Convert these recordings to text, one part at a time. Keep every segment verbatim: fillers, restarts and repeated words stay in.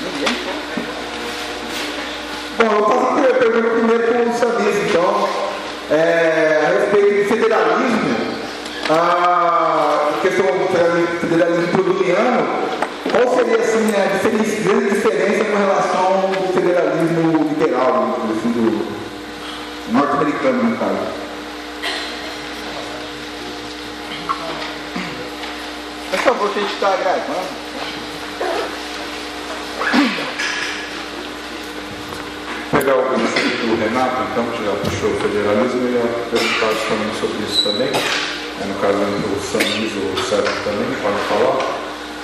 Bom, eu faço a pergunta primeiro para o Samis, então, é, a respeito do federalismo, a questão do federalismo produliano, qual seria assim, a diferença, grande diferença com relação ao federalismo liberal, assim, do norte-americano, no caso? Por favor, que a gente está gravando. Vou pegar o princípio do Renato, então, que já puxou o federalismo, e eu perguntar também sobre isso também. No caso, o Samis ou o Sérgio também pode falar.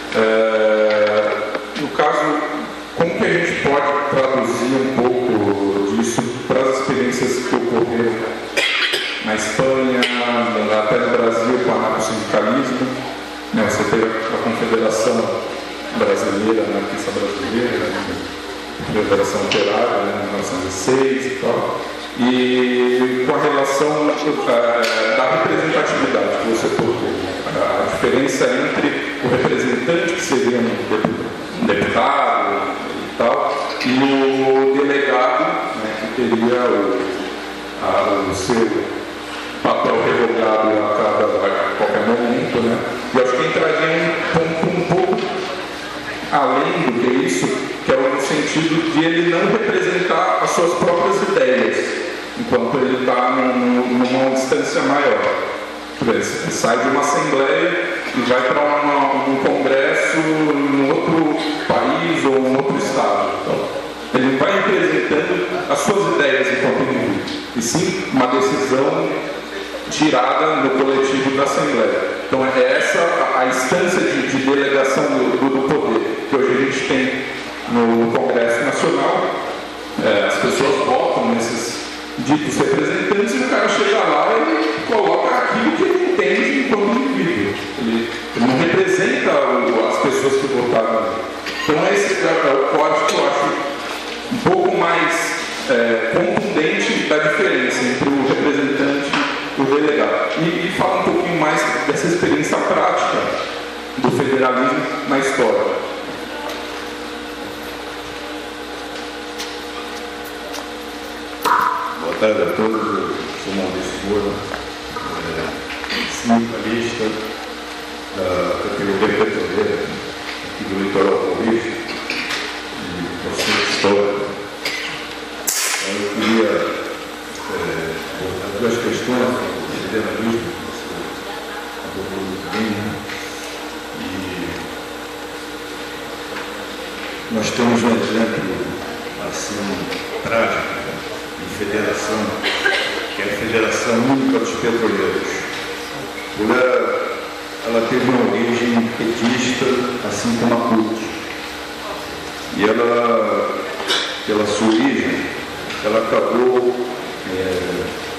É, no caso, como que a gente pode traduzir um pouco disso para as experiências que ocorreram na Espanha, até no Brasil, com o anarcossindicalismo, né? Você teve a Confederação Brasileira, a Anarquista Brasileira, a Federação Operária, né, em mil novecentos e seis e tal, e com a relação uh, da representatividade que você tocou, a diferença entre o representante, que seria um deputado e tal, e o delegado, né, que teria o, a, o seu papel revogado a, cada, a qualquer momento, né? E acho que entraria um, um, um pouco além do que isso, que é no sentido de ele não representar as suas próprias ideias, enquanto ele está numa distância maior. Ele sai de uma assembleia e vai para um congresso em outro país ou em outro estado. Então, ele não vai representando as suas ideias enquanto indivíduo, e sim uma decisão tirada no coletivo da assembleia. Então é essa a, a instância de, de delegação do, do, do poder que hoje a gente tem no Congresso Nacional. É, as pessoas votam nesses ditos representantes e o cara chega lá e coloca aquilo que ele entende enquanto indivíduo. Ele, ele não representa o, as pessoas que votaram ali. Então esse é o código que eu acho um pouco mais é, contundente da diferença entre o representante e o delegado. E, e fala um pouquinho mais dessa experiência prática do federalismo na história. Boa tarde a todos, eu sou Maurício Moura, é, sindicalista da categoria petroleira aqui do litoral paulista e professor de história. Então, eu queria é, abordar duas questões do federalismo, que você abordou muito bem, né? E nós temos um exemplo assim trágico de federação, que é a Federação Única dos Petroleiros. Ela, ela teve uma origem petista, assim como a C U T. E ela, pela sua origem, ela acabou é,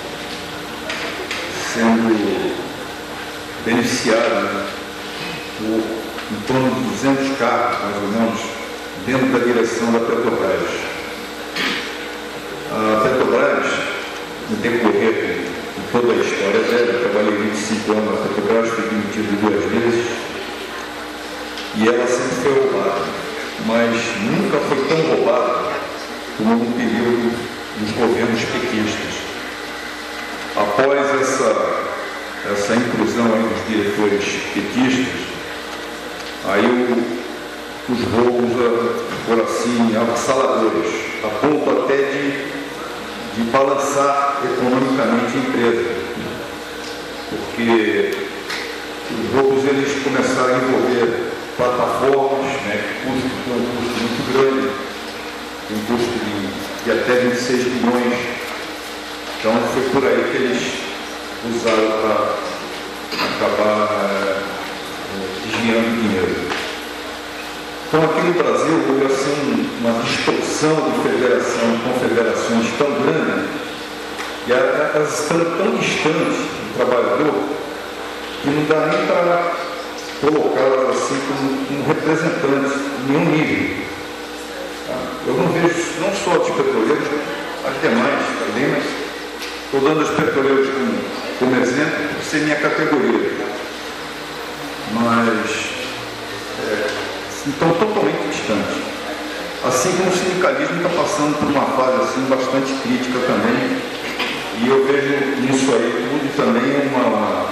sendo beneficiada, né, por em torno de duzentos cargos, mais ou menos, dentro da direção da Petrobras. A Petrobras, no decorrer de toda a história dela, eu trabalhei vinte e cinco anos na Petrobras, fui demitido duas vezes, e ela sempre foi roubada, mas nunca foi tão roubada como no período dos governos petistas. Após essa, essa inclusão aí dos diretores petistas, aí o, os roubos foram assim, avassaladores, a ponto até de de balançar economicamente a empresa, porque os roubos eles começaram a envolver plataformas, né, que custam um custo muito grande, um custo de, de até vinte e seis bilhões. Então foi por aí que eles usaram para acabar é, desviando dinheiro. Então, aqui no Brasil, houve assim, uma distorção de federação e confederações tão grande, e elas estão tão distantes do trabalhador, que não dá nem para colocá-las assim como, como representantes em nenhum nível. Eu não vejo, não só dos petroleiros, as demais também, mas estou dando os petroleiros como, como exemplo, por ser minha categoria. Mas... É, então, totalmente distante. assim como o sindicalismo está passando por uma fase assim, bastante crítica também, e eu vejo nisso aí tudo também uma,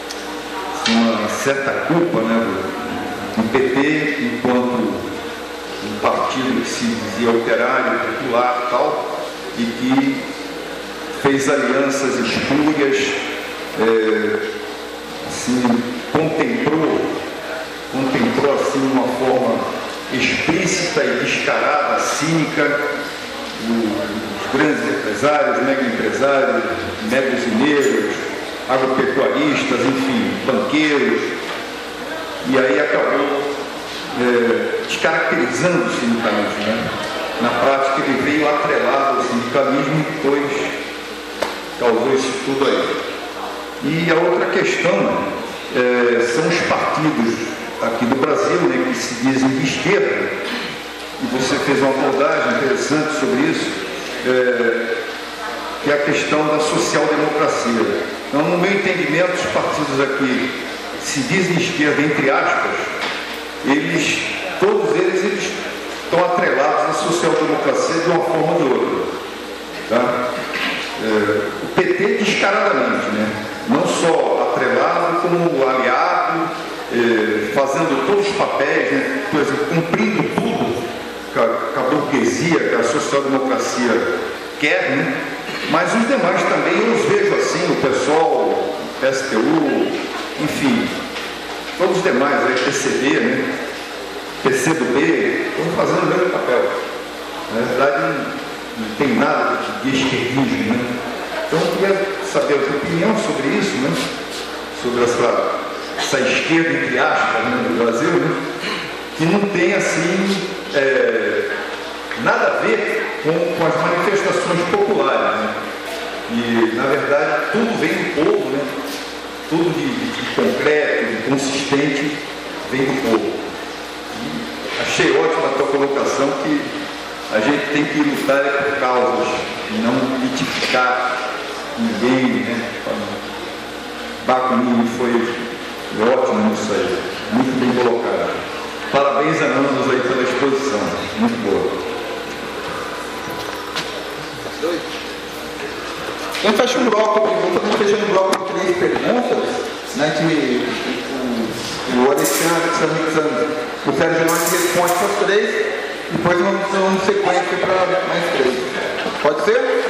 uma certa culpa, né, do, do P T, enquanto um partido que se dizia operário, popular e tal, e que fez alianças espúrias, é, assim, contemplou, contemplou assim, uma forma explícita e descarada, cínica, os grandes empresários, mega empresários, mega usineiros, agropecuaristas, enfim, banqueiros, e aí acabou é, descaracterizando o sindicalismo, né? Na prática ele veio atrelado ao sindicalismo e depois causou isso tudo aí. E a outra questão é, são os partidos aqui do Brasil, né, que se dizem de esquerda, e você fez uma abordagem interessante sobre isso, é, que é a questão da social-democracia. Então, no meu entendimento, os partidos aqui que se dizem de esquerda, entre aspas, eles, todos eles, eles estão atrelados à social-democracia de uma forma ou de outra. Tá? É, o P T descaradamente, né? Não só atrelado, como aliado, é, fazendo todos os papéis, né? Por exemplo, cumprindo tudo que a, que a burguesia, que a social-democracia quer, né? Mas os demais também eu os vejo assim, o PSOL, P S T U, enfim, todos os demais, aí, P C B, né? P C do B, estão fazendo o mesmo papel. Na verdade, não, não tem nada de esquerdismo, né? Então, eu queria saber a sua opinião sobre isso, né? Sobre essa, essa esquerda, entre aspas, né, do Brasil, né? Que não tem, assim, é, nada a ver com, com as manifestações populares, né? E, na verdade, tudo vem do povo, né? Tudo de, de concreto, de consistente, vem do povo. E achei ótima a tua colocação que a gente tem que lutar por causas e não identificar ninguém, né? Bakunin foi ótimo nisso aí, muito bem colocado. Parabéns a ambos aí pela exposição, muito boa. Então fecha um bloco de perguntas, vamos fechando um bloco de três perguntas, né, que o, o Alexandre, o Sérgio Marques responde para as três, depois nós vamos sequência para mais três. Pode ser?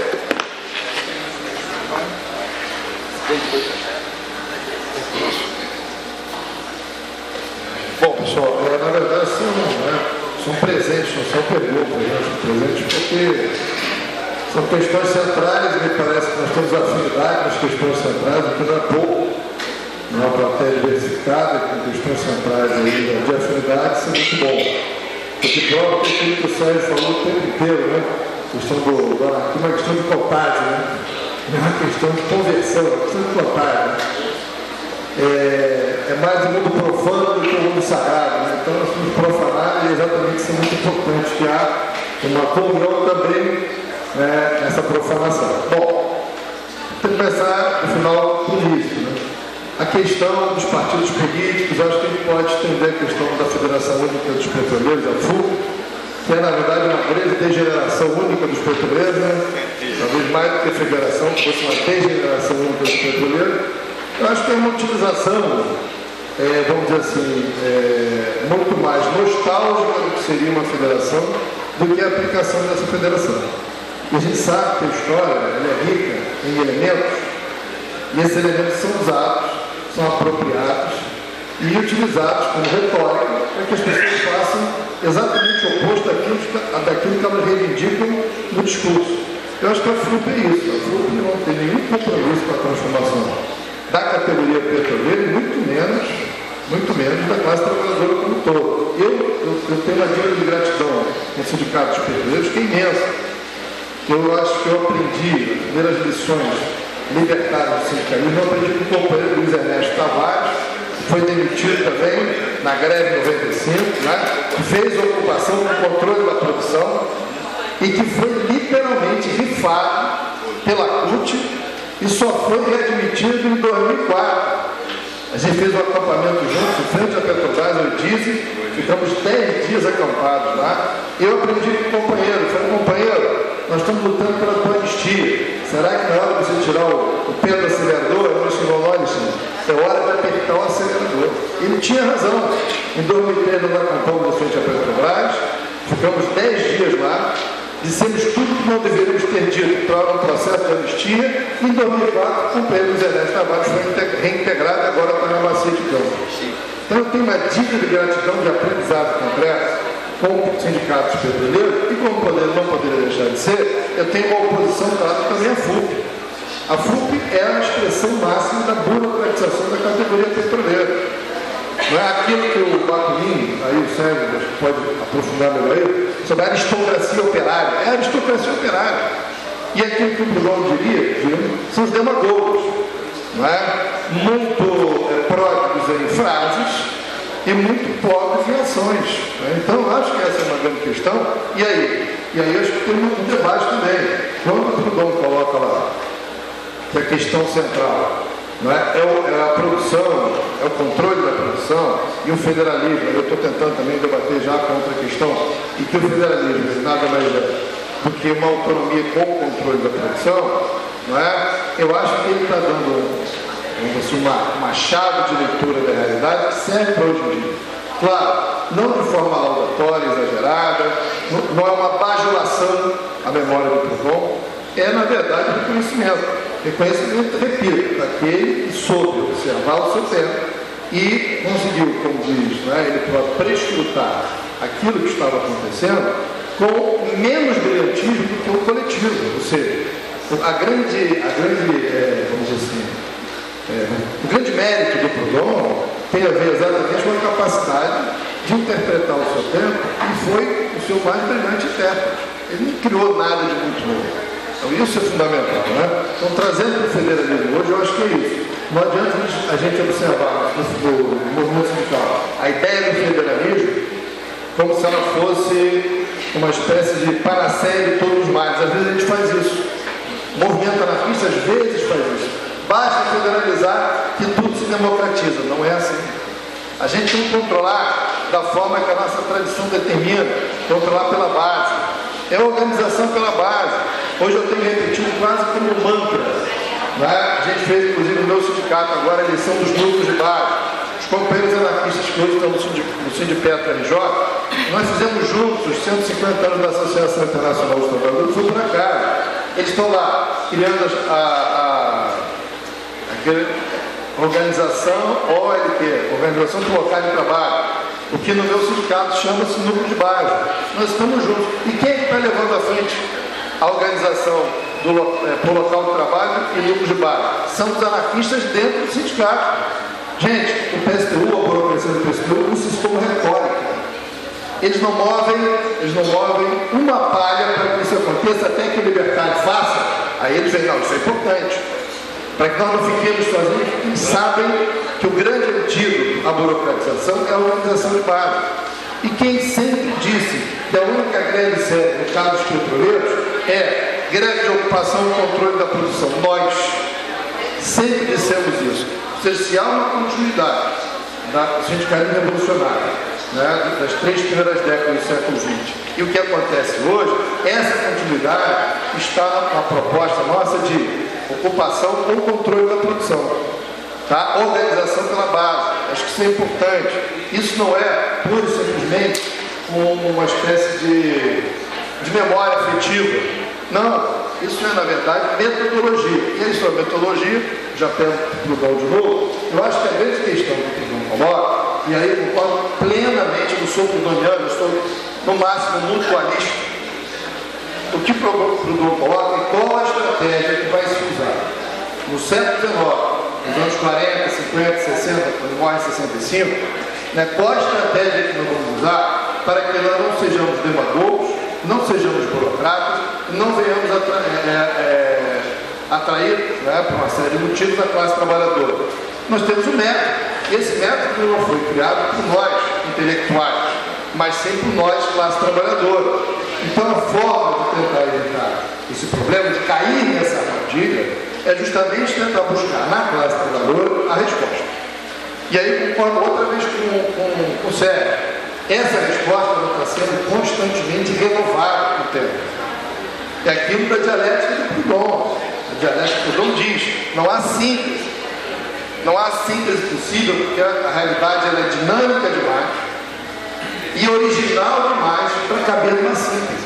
Bom, pessoal, é, na verdade são, né, são presentes, não são perguntas, né, são presentes porque são questões centrais, me parece que nós temos afinidade nas questões centrais, o que não é pouco, não é uma plateia diversificada, com questões centrais aí de afinidade, isso é muito bom. Porque prova que aquilo que o Sérgio falou o tempo inteiro, né? A questão do, do anarquismo é uma questão de contagem, né? Não é uma questão de conversão, é uma questão de contagem. É, é mais do mundo profano do que o mundo sagrado, né? Então nós somos profanados e exatamente isso é muito importante, que há uma comunhão também, né, nessa profanação. Bom, tem que começar no final político, né? A questão dos partidos políticos, acho que a gente pode estender a questão da Federação Única dos Petroleiros, a F U, que é, na verdade, uma grande degeneração única dos petroleiros, né? Talvez mais do que a federação, que fosse uma degeneração única dos petroleiros. Eu acho que é uma utilização, é, vamos dizer assim, é, muito mais nostálgica do que seria uma federação, do que a aplicação dessa federação. E a gente sabe que a história ela é rica em elementos, e esses elementos são usados, são apropriados e utilizados como retórica para que as pessoas façam exatamente o oposto daquilo, daquilo que elas reivindicam no discurso. Eu acho que a F U P é isso. A F U P não tem nenhum compromisso com a transformação da categoria petroleira e muito menos, muito menos da classe trabalhadora como um todo. Eu, eu, eu tenho uma dívida de gratidão com o Sindicato dos Petroleiros que é imensa. Eu acho que eu aprendi as primeiras lições libertárias do sindicalismo, eu aprendi com o companheiro Luiz Ernesto Tavares, que foi demitido também na greve de noventa e cinco, né? Fez a ocupação com controle da produção e que foi literalmente rifado pela C U T e só foi readmitido em dois mil e quatro. A gente fez um acampamento juntos, em frente à Petrobras, eu disse, ficamos dez dias acampados lá. Eu aprendi com o companheiro, falei, companheiro, nós estamos lutando pela tua anistia. Será que na hora de você tirar o, o pé do acelerador, nós chegamos lá, é hora de apertar o acelerador. Ele tinha razão. Em dois mil e três nós acampamos em frente à Petrobras, ficamos dez dias lá, dissemos tudo que não deveríamos ter dito para um processo de anistia, e em dois mil e quatro o companheiro Zé Neto Tavares foi reintegrado e agora está na bacia de campo. Então eu tenho uma dívida de gratidão de aprendizado concreto com os sindicatos petroleiros, e como poder, não poderia deixar de ser, eu tenho uma oposição clara também à F U P. A F U P é a expressão máxima da burocratização da categoria petroleira. Não é aquilo que o Baculini, aí o Sérgio pode aprofundar melhor aí, sobre a aristocracia operária. É a aristocracia operária. E aquilo que o Bruno diria, diria são os demagogos. Não é? Muito é, pródigos em frases e muito pobres em ações. Né? Então, eu acho que essa é uma grande questão. E aí? E aí eu acho que tem um debate também. Quando o Trudon coloca lá que a questão central não é? É, o, é a produção, é o controle da produção e o federalismo. Eu estou tentando também debater já contra a questão e que o federalismo nada mais é do que uma autonomia com o controle da produção, não é? Eu acho que ele está dando assim, uma, uma chave de leitura da realidade que serve para hoje em dia. Claro, não de forma laudatória, exagerada, não, não é uma bajulação à memória do Proudhon, é na verdade reconhecimento. Reconhecimento, repito, daquele que soube observar o seu tempo e conseguiu, como diz, né, ele próprio prescrutar aquilo que estava acontecendo com menos brilhantismo do que o coletivo. Ou seja, a grande, a grande é, vamos dizer assim, é, o grande mérito do Proudhon tem a ver exatamente com a capacidade de interpretar o seu tempo e foi o seu mais brilhante intérprete. Ele não criou nada de muito novo. Então isso é fundamental, né? Então trazendo para o federalismo hoje, eu acho que é isso. Não adianta a gente observar no movimento sindical a ideia do federalismo como se ela fosse uma espécie de panaceia de todos os males. Às vezes a gente faz isso. O movimento anarquista às vezes faz isso. Basta federalizar que tudo se democratiza. Não é assim. A gente tem que controlar da forma que a nossa tradição determina, controlar pela base. É a organização pela base. Hoje eu tenho repetido quase como um mantra. Né? A gente fez, inclusive, no meu sindicato agora a eleição dos grupos de base. Os companheiros anarquistas que hoje estão no Sindipetro R J, nós fizemos juntos os cento e cinquenta anos da Associação Internacional dos Trabalhadores, foi por acaso. Eles estão lá criando a, a, a organização O L T, Organização do Local de Trabalho, o que no meu sindicato chama-se núcleo de base. Nós estamos juntos. E quem é que está levando à frente a organização do, é, por local de trabalho e núcleo de base? São os anarquistas dentro do sindicato. Gente, o P S T U, a burocracia do P S T U, usa isso como retórica. Eles não movem, eles não movem uma palha para que isso aconteça, até que o libertário faça. Aí eles veem, não, isso é importante. Para que nós não fiquemos sozinhos, eles sabem que o grande antídoto à burocratização é a organização de base. E quem sempre disse que a única greve séria no caso dos petroleiros é greve de ocupação e controle da produção. Nós sempre dissemos isso. Ou seja, se há uma continuidade do sindicalismo revolucionário, né, das três primeiras décadas do século vinte, e o que acontece hoje, essa continuidade está na proposta nossa de ocupação com controle da produção. Tá? Organização pela base. Acho que isso é importante. Isso não é pura e simplesmente uma espécie de, de memória afetiva. Não, isso é, na verdade, metodologia. E a história metodologia, já pego para o Proudhon de novo, eu acho que a grande questão que o Proudhon coloca, e aí eu concordo plenamente, eu não sou proudhoniano, eu sou, no máximo, mutualista. O que o Proudhon coloca é qual a estratégia que vai se usar no século dezenove, nos anos quarenta, cinquenta, sessenta, quando morre em sessenta e cinco, né, qual a estratégia que nós vamos usar para que nós não sejamos demagogos, não sejamos burocratas, não venhamos atra é, é, atrair, né, por uma série de motivos, a classe trabalhadora. Nós temos um método. Esse método não foi criado por nós, intelectuais, mas sim por nós, classe trabalhadora. Então, a forma de tentar evitar esse problema, de cair nessa armadilha, é justamente tentar buscar na classe trabalhadora a resposta. E aí concordo outra vez com, com, com o Sérgio. Essa resposta não está sendo constantemente renovada no tempo. É aquilo da dialética do Proudhon. A dialética do Proudhon diz, não há síntese. Não há síntese possível, porque a, a realidade ela é dinâmica demais e original demais para caber numa síntese.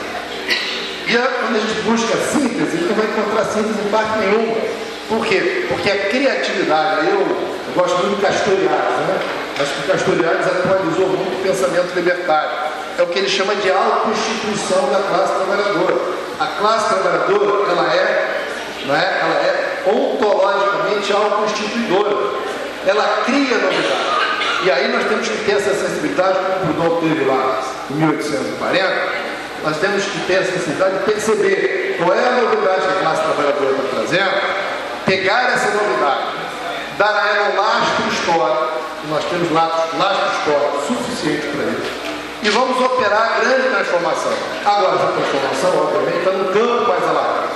E a, quando a gente busca síntese, a gente não vai encontrar síntese em parte nenhuma. Por quê? Porque a criatividade, eu, eu gosto muito do Castoriadis, né? Acho que o Castoriadis atualizou muito o pensamento libertário. É o que ele chama de autoconstituição da classe trabalhadora. A classe trabalhadora, ela é, não é? Ela é ontologicamente autoconstituidora. Ela cria novidade. E aí nós temos que ter essa sensibilidade, como o Proudhon teve lá em mil oitocentos e quarenta, nós temos que ter a sensibilidade de perceber qual é a novidade que a classe trabalhadora está trazendo, pegar essa novidade, dar a ela um lastro histórico, e nós temos lastro, lastro histórico suficiente para isso, e vamos operar a grande transformação. Agora, essa transformação, obviamente, está no campo mais alargado.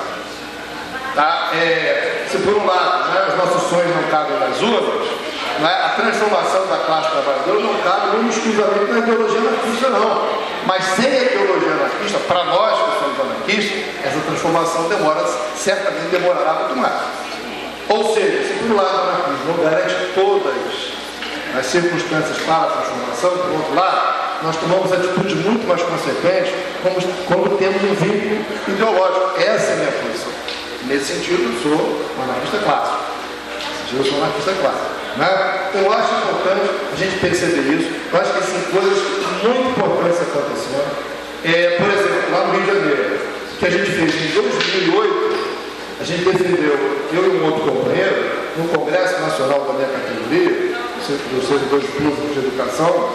Tá? É, se por um lado, né, os nossos sonhos não cabem nas urnas, né, a transformação da classe trabalhadora não cabe não exclusivamente na ideologia anarquista, não. Mas sem a ideologia anarquista, para nós que somos anarquistas, essa transformação demora, certamente demorará muito mais. Ou seja, se por um lado o anarquismo não garante todas as circunstâncias para a transformação, por outro lado, nós tomamos atitudes muito mais consequentes como, quando temos um vínculo ideológico. Essa é a minha posição. Nesse sentido, eu sou um anarquista clássico. Eu sou um anarquista clássico. Né? Eu acho importante a gente perceber isso. Eu acho que são coisas muito importantes acontecendo. É, por exemplo, lá no Rio de Janeiro, que a gente fez em dois mil e oito, a gente defendeu, eu e um outro companheiro, no Congresso Nacional da minha categoria, dos servidores públicos de educação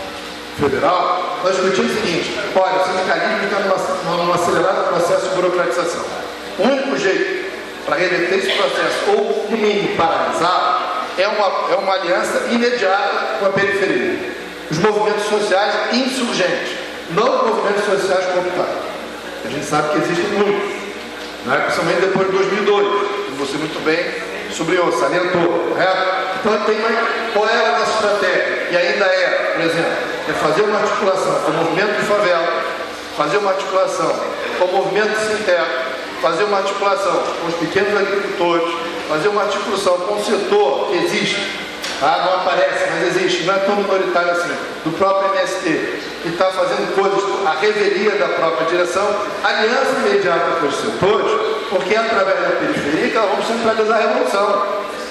federal, nós discutimos o seguinte: olha, o sindicalismo está num, num acelerado processo de burocratização. O único jeito para reverter esse processo, ou no mínimo paralisar, é uma, é uma aliança imediata com a periferia. Os movimentos sociais insurgentes, não os movimentos sociais cooptados. A gente sabe que existem muitos, né? Principalmente depois de dois mil e dois, que você muito bem sublinhou, salientou, correto? Então tem mais, qual é a nossa estratégia? E ainda é, por exemplo, é fazer uma articulação com o movimento de favela, fazer uma articulação com o movimento sem teto, fazer uma articulação com os pequenos agricultores, fazer uma articulação com o setor que existe, tá? Não aparece, mas existe, não é tão minoritário assim, do próprio M S T, que está fazendo coisas, a revelia da própria direção, aliança imediata com os setores, porque é através da periferia que nós vamos centralizar a revolução.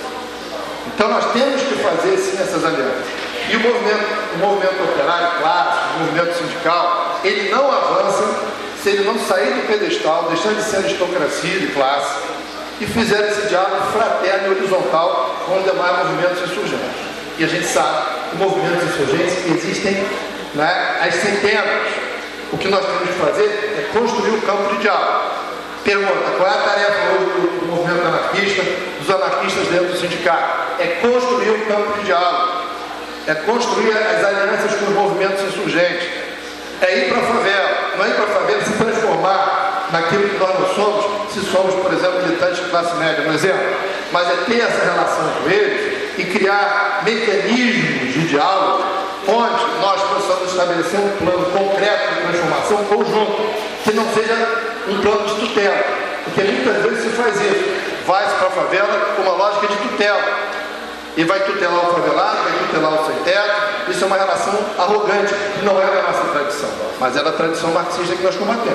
Então nós temos que fazer sim essas alianças. E o movimento, o movimento operário clássico, o movimento sindical, ele não avança se ele não sair do pedestal, deixar de ser aristocracia de classe e fizer esse diálogo fraterno e horizontal com os demais movimentos insurgentes. E a gente sabe que movimentos insurgentes existem, né, às centenas. O que nós temos que fazer é construir um campo de diálogo. Pergunta: qual é a tarefa hoje do, do movimento anarquista, dos anarquistas dentro do sindicato? É construir um campo de diálogo. É construir as alianças com os movimentos insurgentes. É ir para a favela. Não é ir para a favela se transformar naquilo que nós não somos, se somos, por exemplo, militantes de classe média, um exemplo. Mas é ter essa relação com eles e criar mecanismos de diálogo onde nós possamos estabelecer um plano concreto de transformação conjunto, que não seja um plano de tutela, porque muitas vezes se faz isso, vai-se para a favela com uma lógica de tutela, e vai tutelar o favelado, vai tutelar o sem teto. Isso é uma relação arrogante, que não é da nossa tradição, mas é da tradição marxista que nós combatemos.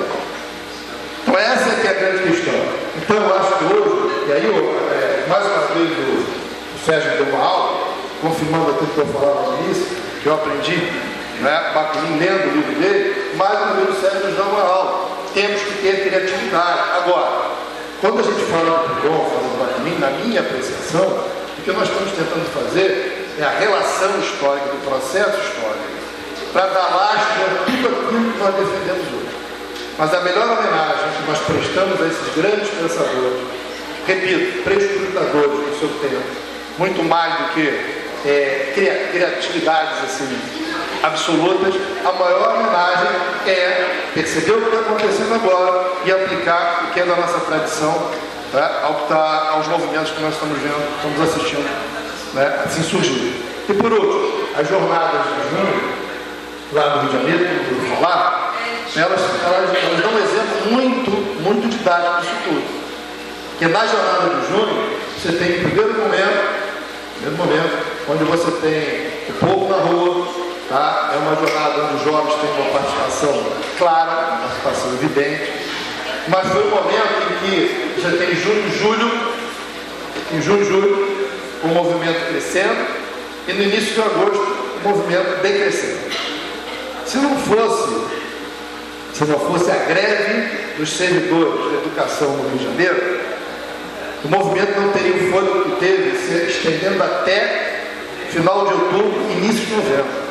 Então essa é que é a grande questão. Então eu acho que hoje, e aí eu, é, mais uma vez o, o Sérgio deu uma aula, confirmando aquilo que eu falava no início, que eu aprendi, né, Bakunin, lendo o livro dele, mais uma vez o Sérgio nos dá uma aula. Temos que ter criatividade. Agora, quando a gente fala do Proudhon, fala do Bakunin, na minha apreciação, o que nós estamos tentando fazer é a relação histórica do processo histórico para dar lastro a tudo aquilo que nós defendemos hoje. Mas a melhor homenagem que nós prestamos a esses grandes pensadores, repito, prescrutadores do seu tempo, muito mais do que é, criatividades assim, absolutas, a maior homenagem é perceber o que está acontecendo agora e aplicar o que é da nossa tradição, tá, ao que tá, aos movimentos que nós estamos vendo, estamos assistindo, né, assim surgir. E por último, as jornadas de junho, lá no Rio de Janeiro, que eu vou falar, elas, elas, elas dão um exemplo muito, muito didático disso tudo. Porque na jornada de junho, você tem o primeiro momento, primeiro momento, onde você tem o povo na rua, tá? É uma jornada onde os jovens têm uma participação clara, uma participação evidente, mas foi um momento em que já tem junho e julho, em junho e julho, o movimento crescendo, e no início de agosto, o movimento decrescendo. Se não fosse, se não fosse a greve dos servidores de educação no Rio de Janeiro, o movimento não teria o fôlego que teve, se estendendo até final de outubro, início de novembro.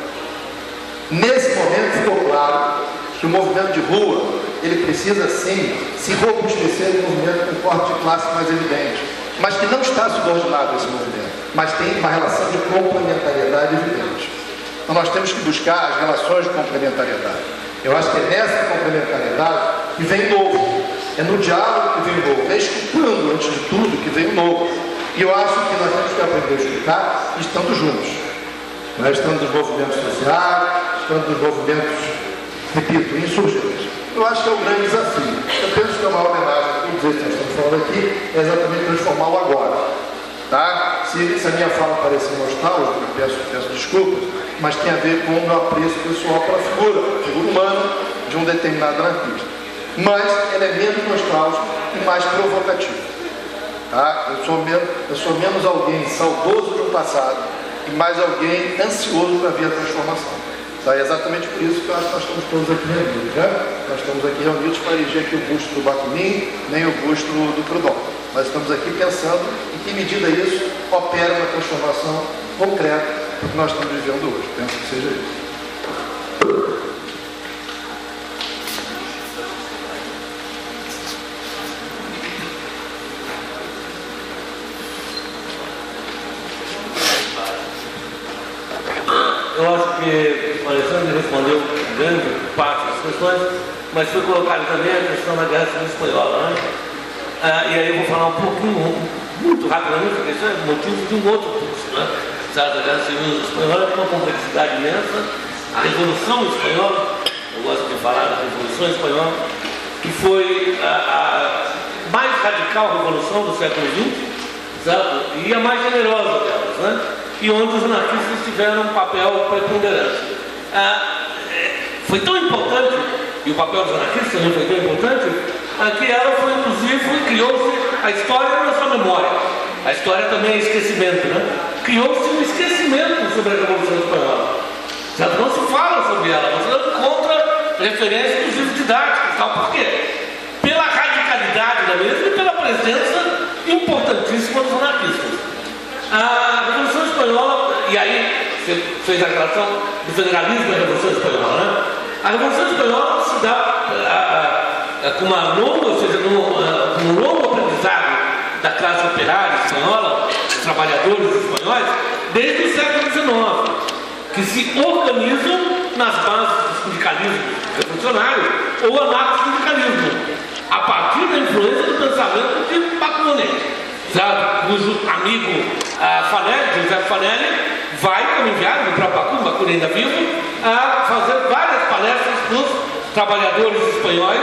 Nesse momento ficou claro que o movimento de rua, ele precisa sim se robustecer no movimento com corte de classe mais evidente, mas que não está subordinado a esse movimento, mas tem uma relação de complementariedade evidente. Então nós temos que buscar as relações de complementariedade. Eu acho que é nessa complementariedade que vem novo, é no diálogo que vem novo, é escutando antes de tudo que vem o novo. E eu acho que nós temos que aprender a escutar estando juntos, né? Estando nos movimentos sociais, estando nos movimentos, repito, insurgentes. Eu acho que é um grande desafio. Eu penso que é uma homenagem a todos esses que nós estamos falando aqui, é exatamente transformar o agora. Tá? Se, se a minha fala parecer nostálgica, eu peço, peço desculpas, mas tem a ver com o meu apreço pessoal para a figura, figura humana de um determinado anarquista. Mas ela é menos nostálgica e mais provocativa. Tá? Eu, sou menos, eu sou menos alguém saudoso do passado e mais alguém ansioso para ver a transformação. Tá? É exatamente por isso que eu acho que nós estamos todos aqui reunidos. Né? Nós estamos aqui reunidos para eleger aqui o busto do Bakunin, nem o busto do Proudhon. Nós estamos aqui pensando em que medida isso opera uma transformação concreta do que nós estamos vivendo hoje. Penso que seja isso. Eu acho que o Alexandre respondeu grande parte das questões, mas foi colocada também a questão da Guerra Civil Espanhola, né? Ah, e aí eu vou falar um pouquinho, muito rapidamente, porque isso é motivo de um outro curso, né? A Guerra Civil Espanhola tem uma complexidade imensa. A Revolução Espanhola, eu gosto de falar da Revolução Espanhola, que foi a, a mais radical revolução do século vinte, certo? E a mais generosa delas, né? E onde os anarquistas tiveram um papel preponderante. Ah, foi tão importante, e o papel dos anarquistas também foi tão importante, ah, que ela foi, inclusive, criou-se a história na sua memória. A história também é esquecimento, né? Criou-se um esquecimento sobre a Revolução Espanhola. Certo? Não se fala sobre ela, você não encontra referências, inclusive didáticas, tal. Por quê? Pela radicalidade da mesma e pela presença importantíssima dos anarquistas. A Revolução Espanhola, e aí você fez a relação do federalismo da Revolução Espanhola, né? A Revolução Espanhola se dá a, a, a, com uma longa, ou seja, com um longo aprendizado da classe operária espanhola, dos trabalhadores espanhóis, desde o século dezenove, que se organizam nas bases do sindicalismo revolucionário ou anarco-sindicalismo, a partir da influência do pensamento de Bakunin, cujo amigo ah, Fanelli, José Fanelli, vai como enviado no próprio Bakunin, Bakunin ainda vivo, a fazer várias palestras para os trabalhadores espanhóis,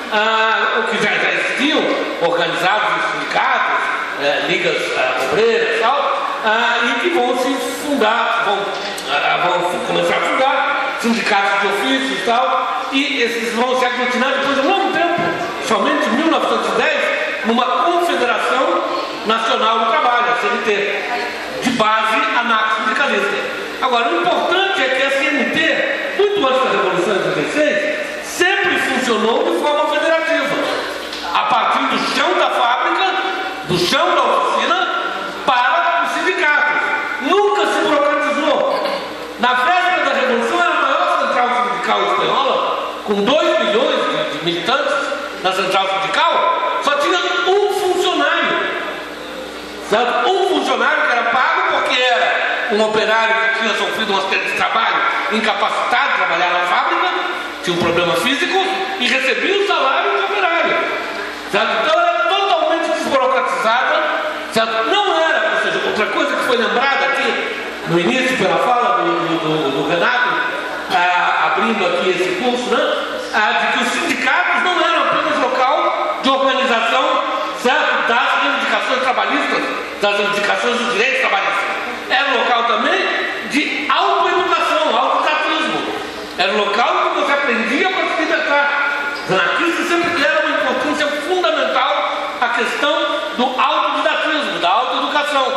ah, que já, já existiam, organizados em sindicatos, eh, ligas ah, obreiras e tal, ah, e que vão se fundar, vão, ah, vão começar a fundar sindicatos de ofícios e tal, e esses vão se aglutinar depois de um longo tempo, somente em mil novecentos e dez, numa confederação nacional do trabalho, a C N T, de base anarco-sindicalista. Agora, o importante é que a C N T, muito antes da Revolução de trinta e seis, sempre funcionou de forma federativa, a partir do chão da fábrica, do chão da oficina, para os sindicatos. Nunca se burocratizou. Na véspera da Revolução, era a maior central sindical espanhola, com dois milhões de, de militantes na central sindical, só tinha um funcionário. Sabe? Um funcionário que era pago porque era um operário que tinha sofrido um acidente de trabalho, incapacitado de trabalhar na fábrica, tinha um problema físico e recebia o salário do operário. Sabe? Então era totalmente desburocratizada. Sabe? Não era, ou seja, outra coisa que foi lembrada aqui no início, pela fala do, do, do Renato, ah, abrindo aqui esse curso, né? Ah, de que os sindicatos não eram apenas local de organização, certo? Das reivindicações trabalhistas, das reivindicações dos direitos trabalhistas. Era um local também de autoeducação, autodidatismo. Era um local que você aprendia para se libertar. Os anarquistas sempre deram uma importância fundamental à questão do autodidatismo, da autoeducação.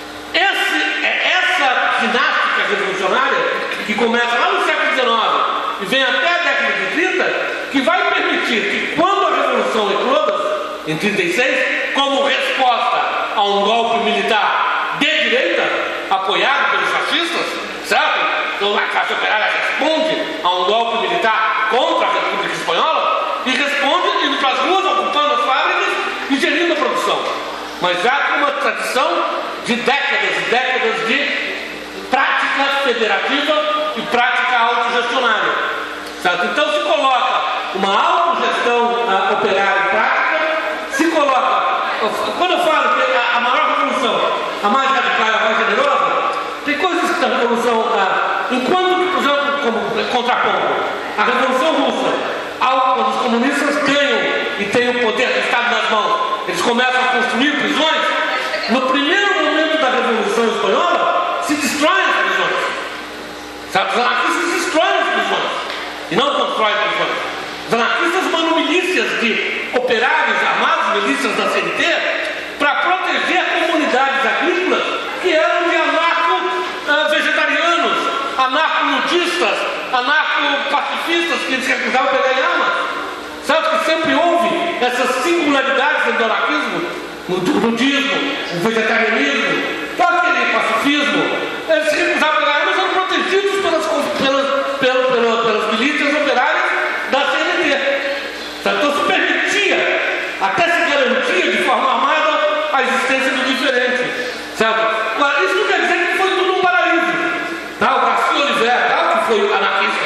Esse, essa ginástica revolucionária, que começa lá no século dezenove e vem até a década de trinta, que vai permitir que, quando a Revolução ecloda, em trinta e seis, como resposta a um golpe militar de direita, apoiado pelos fascistas, certo? Então a classe operária responde a um golpe militar contra a República Espanhola e responde indo para as ruas, ocupando as fábricas e gerindo a produção. Mas já com uma tradição de décadas e décadas de prática federativa e prática autogestionária, certo? Então se coloca uma autogestão uh, operária em prática, se coloca, quando eu falo que a, a maior revolução, a mais radical e a mais generosa, tem coisas que a revolução, uh, enquanto que, por exemplo, como contraponto, a Revolução Russa, ao, quando os comunistas ganham e têm o poder do Estado nas mãos, eles começam a construir prisões. No primeiro momento da Revolução Espanhola, se destroem as prisões. Sabe? Os anarquistas destroem as prisões e não constroem prisões. Os anarquistas mandam milícias de operários armados, milícias da C N T, para proteger comunidades agrícolas que eram de anarco-vegetarianos, anarco-lutistas, anarco-pacifistas que eles recusavam pegar em armas. Sabe que sempre houve essas singularidades do anarquismo, no ludismo, o vegetarianismo, todo aquele pacifismo. Eles se recusavam pegar armas, eram protegidos pelas, pelas, pelas, pelas, pelas milícias operárias da C N T. Então se permitia, até se garantia de forma armada a existência do diferente. Certo? Agora, isso não quer dizer que foi tudo um paraíso. Tá? O Garcia Oliveira, tá? Que foi anarquista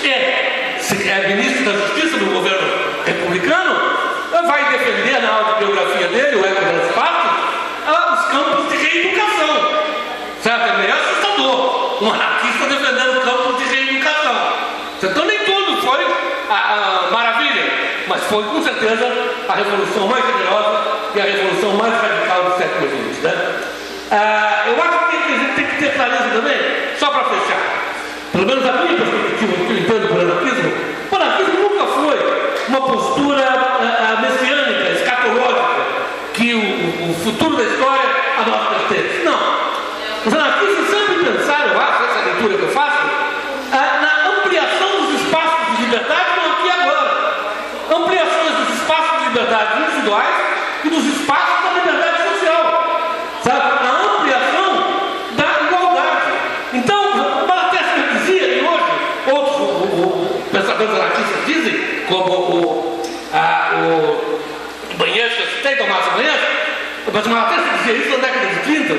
e é ministro da Justiça do governo republicano, vai defender na autobiografia dele, o Eco das Partes, os campos de reeducação. Certo? É meio assustador um anarquista defendendo campos de reeducação. Então nem tudo foi a, a maravilha, mas foi com certeza a revolução mais generosa e a revolução mais radical do século vinte. Né? Ah, eu acho que a gente tem que ter clareza também, só para fechar, pelo menos a minha perspectiva que eu entendo por anarquismo, o anarquismo nunca foi uma postura ah, messiânica, escatológica, que o, o futuro da história a nós pertence. Não. Os anarquistas sempre pensaram, eu acho, essa leitura que eu faço, ah, na ampliação dos espaços de liberdade no aqui e agora. Ampliações dos espaços de liberdade individuais e dos espaços da liberdade social. Sabe? A ampliação da igualdade. Então, Malatesta dizia, e hoje outros o, o, pensadores anarquistas dizem, como o, a, o Banheiros, que eu citei, Tomás Banheiros, mas Malatesta dizia isso na década de trinta,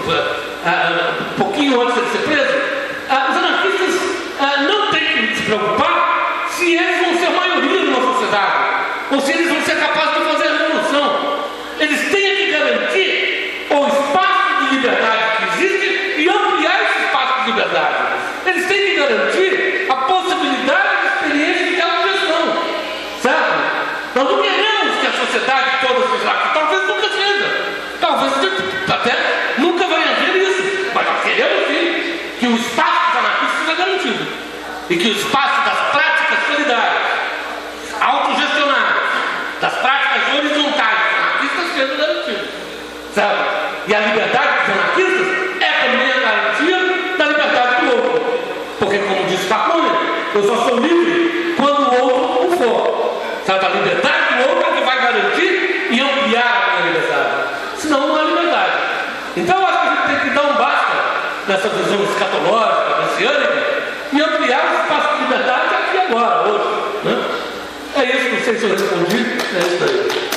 um pouquinho antes de ser preso. Os anarquistas não têm que se preocupar se eles vão ser maioria numa sociedade, ou se eles vão ser capazes de fazer a revolução. Eles têm que garantir o espaço de liberdade que existe e ampliar esse espaço de liberdade. Eles têm que garantir a possibilidade de experiência de autogestão. Certo? Nós não queremos que a sociedade toda seja aqui. Talvez nunca seja. Talvez até nunca vai haver isso. Mas nós queremos sim que o espaço dos anarquistas seja garantido. E que o espaço das práticas solidárias, autogestionadas, das práticas horizontais dos anarquistas seja garantido. Sabe? E a liberdade dos anarquistas é também a garantia da liberdade do outro. Porque, como disse Capone, eu só sou livre quando o outro o for. Sabe? A liberdade do outro é que vai garantir e ampliar a minha liberdade. Senão não há liberdade. Então eu acho que a gente tem que dar um basta nessa visão escatológica, messiânica, e ampliar o espaço de liberdade aqui agora, hoje. Né? É isso, não sei se eu respondi, é isso daí.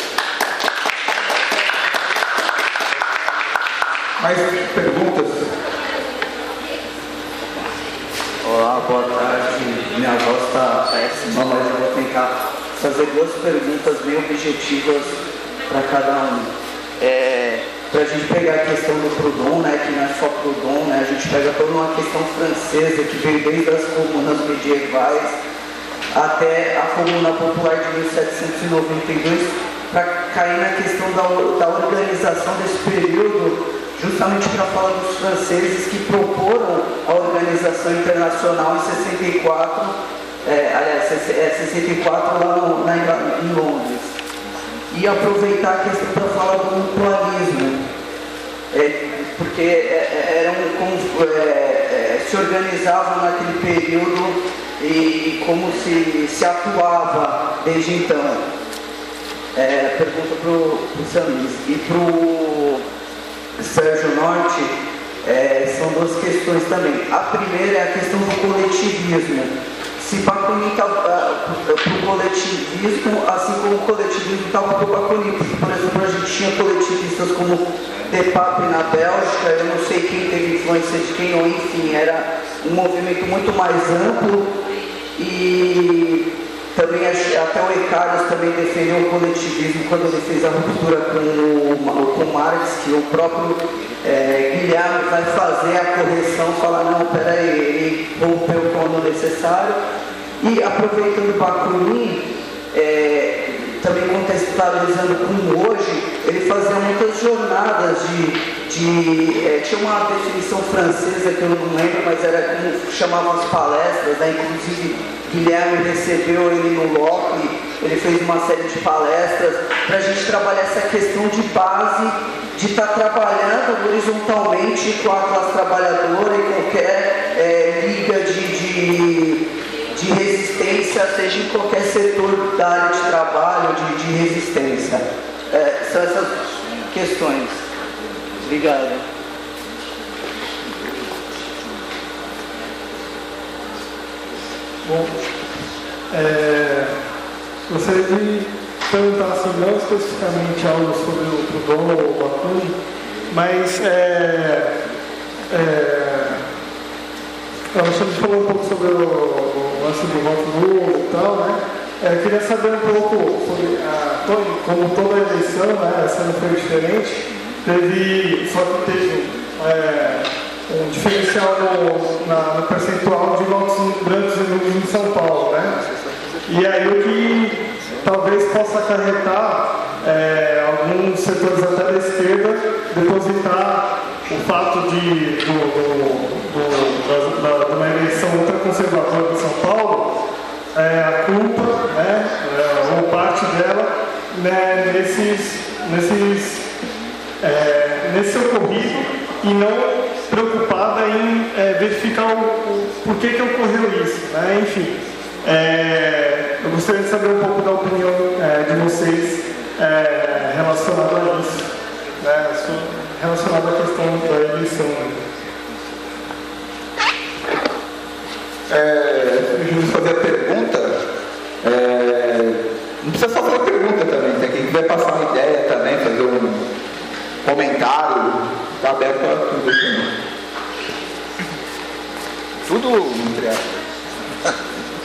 Mais perguntas? Olá, boa tarde. Minha voz está péssima, mas eu vou tentar fazer duas perguntas bem objetivas para cada um. É, para a gente pegar a questão do Proudhon, né, que não é só Proudhon, né, a gente pega toda uma questão francesa que veio desde as comunas medievais até a Comuna Popular de mil setecentos e noventa e dois, para cair na questão da, da organização desse período, justamente para falar dos franceses que proporam a organização internacional em sessenta e quatro, é, aliás, é, sessenta e quatro lá no, na, em Londres. E aproveitar a questão para falar do mutualismo, é, porque é, eram como, é, é, se organizavam naquele período e, e como se, se atuava desde então. É, pergunta para o Samis e para o Sérgio Norte, é, são duas questões também. A primeira é a questão do coletivismo. Se Bakunin está para o coletivismo, assim como o coletivismo estava para o Bakunin. Por exemplo, a gente tinha coletivistas como De Pape na Bélgica, eu não sei quem teve influência de quem, ou enfim, era um movimento muito mais amplo. E também até o Ecarius também defendeu o coletivismo quando ele fez a ruptura com, o, com Marx, que o próprio é, Guilherme vai fazer a correção, falar, não, peraí, ele rompeu quando necessário. E aproveitando o Bakunin, é, também contextualizando com hoje, ele fazia muitas jornadas de... de é, tinha uma definição francesa que eu não lembro, mas era como chamavam as palestras, né? Inclusive Guilherme recebeu ele no Locke, ele fez uma série de palestras para a gente trabalhar essa questão de base, de estar tá trabalhando horizontalmente com a classe trabalhadora e qualquer é, liga de, de, de resistência, seja em qualquer setor da área de trabalho, de, de resistência. É, são essas questões. Obrigado. Bom, é, gostaria de perguntar assim, não especificamente algo sobre o Proudhon ou o Bakunin, mas é, é, a gente falou um pouco sobre o, o lance do voto nulo e tal, né? É, eu queria saber um pouco sobre, a, como toda eleição, né, essa não foi diferente, teve, só que teve é, um diferencial no, na, no percentual de votos brancos e nulos em São Paulo, né? E aí o que talvez possa acarretar é, alguns setores até da esquerda depositar o fato de, do, do, do, da, da, uma eleição ultraconservadora em São Paulo, é, a culpa, né, é, ou parte dela, né, nesses, nesses, é, nesse ocorrido e não preocupada em é, verificar o, o porquê que ocorreu isso, né? Enfim, é, eu gostaria de saber um pouco da opinião é, de vocês é, relacionada a isso, né? Relacionada à questão da eleição. É, deixa eu fazer a pergunta. É, não precisa só fazer a pergunta também, tem quem quiser passar uma ideia também, fazer um comentário, está aberto para tudo também. Tudo entre aspas.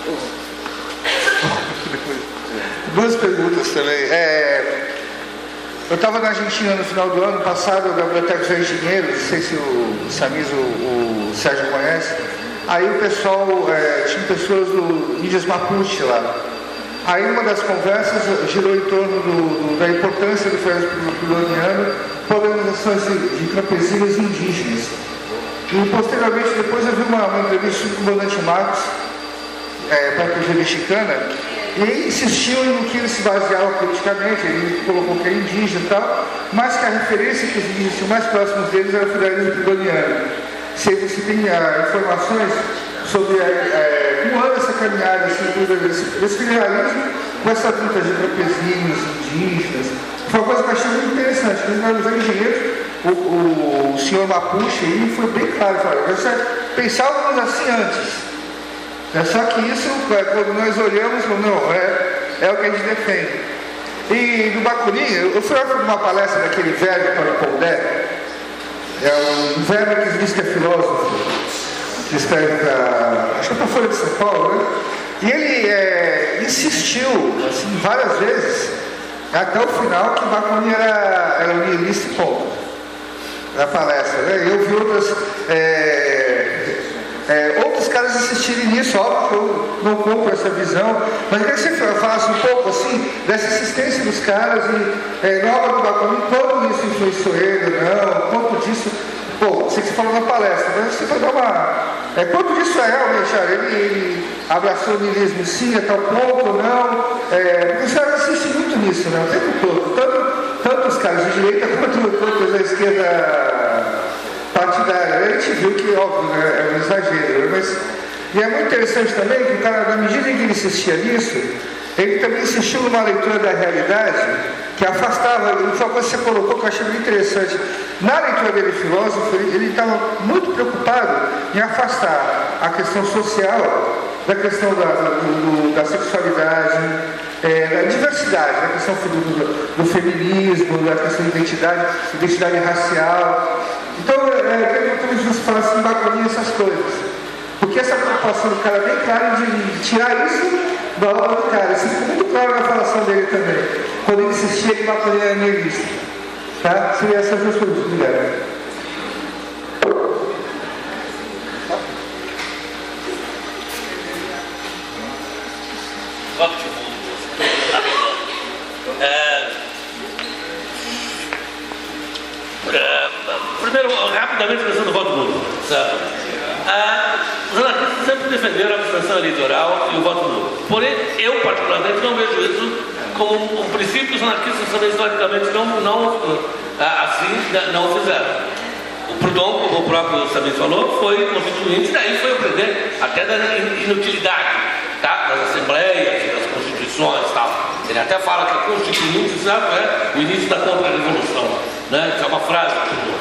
Duas perguntas também. É, eu estava na Argentina no final do ano passado, na Biblioteca dos Engenheiros, não sei se o Samis, o, o Sérgio conhece. Aí o pessoal, é, tinha pessoas do índios Mapuche lá. Aí numa das conversas girou em torno do, do, da importância do fenômeno pluriano para organizações de, de campesinos indígenas. E posteriormente, depois eu vi uma, uma entrevista do comandante Marcos, é, para a T V mexicana, e ele insistiu em que ele se baseava politicamente, ele colocou que é indígena e tal, mas que a referência que os indígenas tinham mais próximos deles era o feudalismo pluriano. Se você tem ah, informações sobre é, como anda essa caminhada, assim, esse, esse federalismo com essa luta de campesinos, indígenas, foi uma coisa que eu achei muito interessante, porque os engenheiros, o, o, o senhor Mapuche aí foi bem claro, falou, pensávamos assim antes. É só que isso, quando nós olhamos, não, é, é o que a gente defende. E no Bakunin, eu fui numa palestra daquele velho Tony Pondé, é um velho que diz que é filósofo, que escreve para, acho que é para a Folha de São Paulo, né? E ele é, insistiu, assim, várias vezes, até o final, que Bakunin era, era nihilista e ponto. na palestra, né? Eu vi outras, é, é, outros caras insistirem nisso, óbvio que eu não compro essa visão, mas eu queria que você falasse um pouco assim, dessa insistência dos caras e é, na obra do Bakunin, quanto isso influenciou ele, não, quanto disso. Pô, sei que você falou na palestra, mas você vai dar uma. É, quanto disso é realmente, ele, ele abraçou o niilismo sim, a tal ponto, não. É, porque os caras insistem muito nisso, né? O tempo todo. Tanto, tanto os caras de direita quanto, quanto os da esquerda partidária. A gente viu que, óbvio, né, é um exagero. Né? Mas, e é muito interessante também que o cara, na medida em que ele insistia nisso, ele também insistiu numa leitura da realidade que afastava, ele foi uma coisa que você colocou que eu achei muito interessante. Na leitura dele, filósofo, ele estava muito preocupado em afastar a questão social da questão da, do, do, da sexualidade, é, da diversidade, da questão do, do feminismo, da questão da identidade, identidade racial. Então, é, eu queria que você falasse em Bakunin essas coisas. Porque essa preocupação do cara é bem clara de tirar isso da obra do cara. Isso ficou muito claro na falação dele também, quando ele insistia que Bakunin era niilista. Tá? Seria essas duas coisas. Obrigado. É, é, primeiro, rapidamente, a questão do voto nulo. Certo? É, os anarquistas sempre defenderam a abstenção eleitoral e o voto nulo. Porém, eu, particularmente, não vejo isso como um princípio que os anarquistas também, historicamente, não, não, assim, não fizeram. O Proudhon, como o próprio Samir falou, foi constituinte, daí foi aprender até da inutilidade, tá? Das assembleias, das constituições e tal. Ele até fala que a constituinte, sabe, é o início da contra-revolução, né? Isso é uma frase,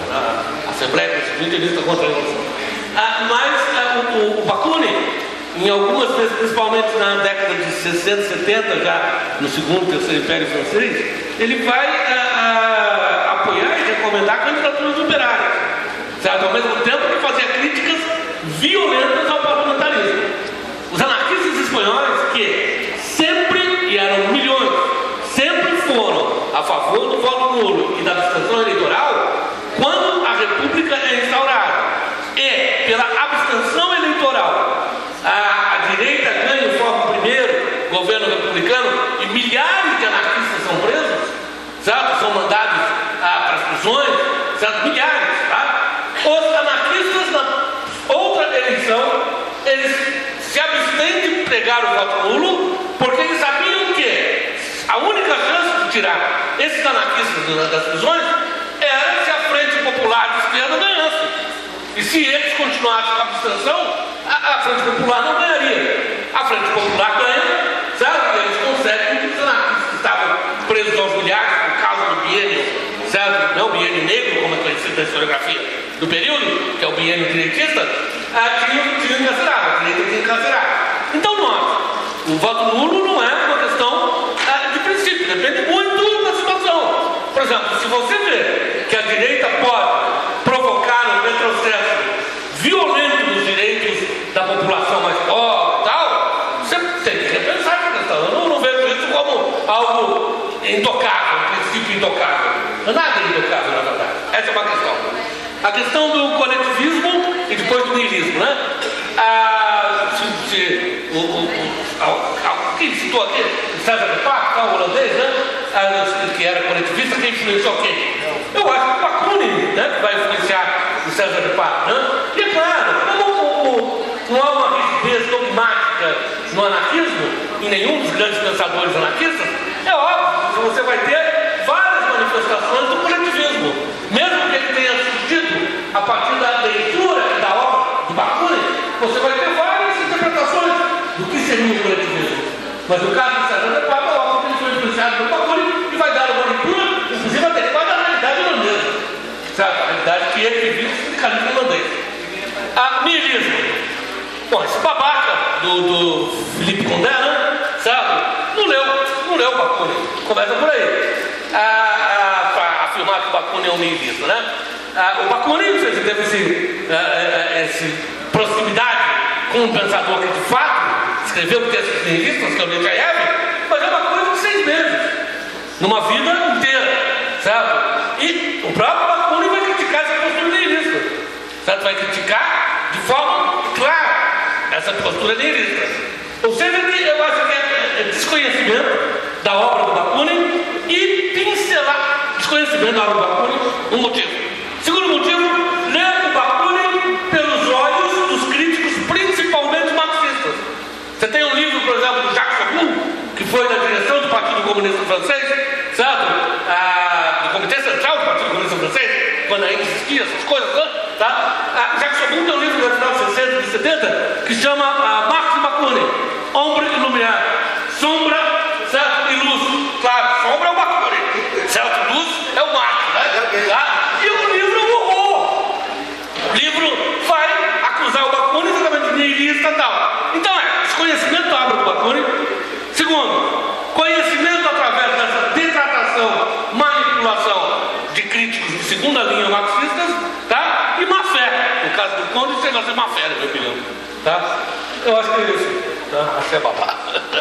a Assembleia Constituinte é o início da contra-revolução. Ah, mas ah, o, o Bakunin, em algumas vezes, principalmente na década de sessenta, setenta, já no segundo, terceiro Império Francês, ele vai ah, ah, apoiar e recomendar candidaturas operárias, certo? Ao mesmo tempo que fazia críticas violentas ao parlamentarismo. Os anarquistas espanhóis, que sempre, e eram milhões, sempre foram a favor do voto nulo e da abstenção eleitoral, quando a República é instaurada. E, pela abstenção eleitoral, a, a direita ganha e forma o primeiro governo republicano e milhares de anarquistas são presos, certo? São mandados ah, para as prisões, certo? Milhares, tá? Os anarquistas, na outra eleição, eles se abstêm de pregar o voto nulo porque eles sabiam que a única chance de tirar esses anarquistas das prisões era se a Frente Popular de Esquerda ganhasse. E se eles continuassem com a abstenção, a, a Frente Popular não ganharia. A Frente Popular ganha, certo? E eles conseguem que os anarquistas que estavam presos aos milhares por causa do biênio, certo? Não o biênio negro, como é conhecido na historiografia do período, que é o biênio direitista, ah, tinham, tinham encarcerado, a direita tinha encarcerado. Então, nós, o voto nulo não é uma questão ah, de princípio, depende muito da situação. Por exemplo, se você vê que a direita pode provocar um retrocesso violento dos direitos da população mais pobre e tal, você tem que repensar essa questão. Eu não, não vejo isso como algo intocável, um princípio intocável. Nada é intocável, na verdade. Essa é uma questão. A questão do coletivismo e depois do niilismo, né? Ah, se, se, o, o, o, quem citou aqui? César de Paz, o holandês, né? Ah, que era coletivista, quem influenciou quem? Eu acho que o Bakunin, né, que vai influenciar o César de Paz, né? E é claro, como não há uma rigidez dogmática no anarquismo, em nenhum dos grandes pensadores anarquistas, é óbvio que você vai ter várias manifestações do coletivismo, mesmo que ele tenha surgido a partir da leitura e da obra do Bakunin, você vai ter várias interpretações do que seria o coletivismo. Mas no caso do César de Paz, é óbvio que ele foi influenciado pelo Bakunin e vai dar uma leitura, inclusive adequada à realidade holandesa, certo? A realidade que ele vive no sindicalismo holandês. A niilismo. Bom, esse babaca do, do Felipe Condé, né? Certo? Não leu, não leu o Bakunin. Começa por aí. Ah, para afirmar que o Bakunin é um niilista, né? Ah, o Bakunin, não sei se teve esse, ah, esse proximidade com um pensador que de fato escreveu textos niilistas, que é o Nechayev, mas é uma coisa de seis meses, numa vida inteira, certo? E o próprio Bakunin vai criticar essa certo? Vai criticar de forma clara essa postura niilista. Ou seja, eu acho que é desconhecimento da obra do Bakunin e pincelar desconhecimento da obra do Bakunin, um motivo. Segundo motivo, ler o Bakunin pelos olhos dos críticos, principalmente marxistas. Você tem um livro, por exemplo, do Jacques Chaput, que foi da direção do Partido Comunista Francês, certo? Ah, do Comitê Central do Partido Comunista Francês, quando ainda existia essas coisas, tá? Ah, Jacques Chaput tem um livro da final de sessenta e setenta que chama ah, Marx e Bakunin, Ombre e Lumière, sombra, certo? E luz. Claro, sombra é o Bakunin, certo? Luz é o Marx, né? Tá? E o livro é um horror. O livro vai acusar o Bakunin exatamente de niilista e tal. Então é, desconhecimento da obra do Bakunin. Segundo, conhecimento através dessa detratação, manipulação de críticos de segunda linha marxistas, tá? E má fé. No caso do Conde, chega a ser má fé, na minha opinião. Tá? Eu acho que é isso. Tá? Acho que é babá.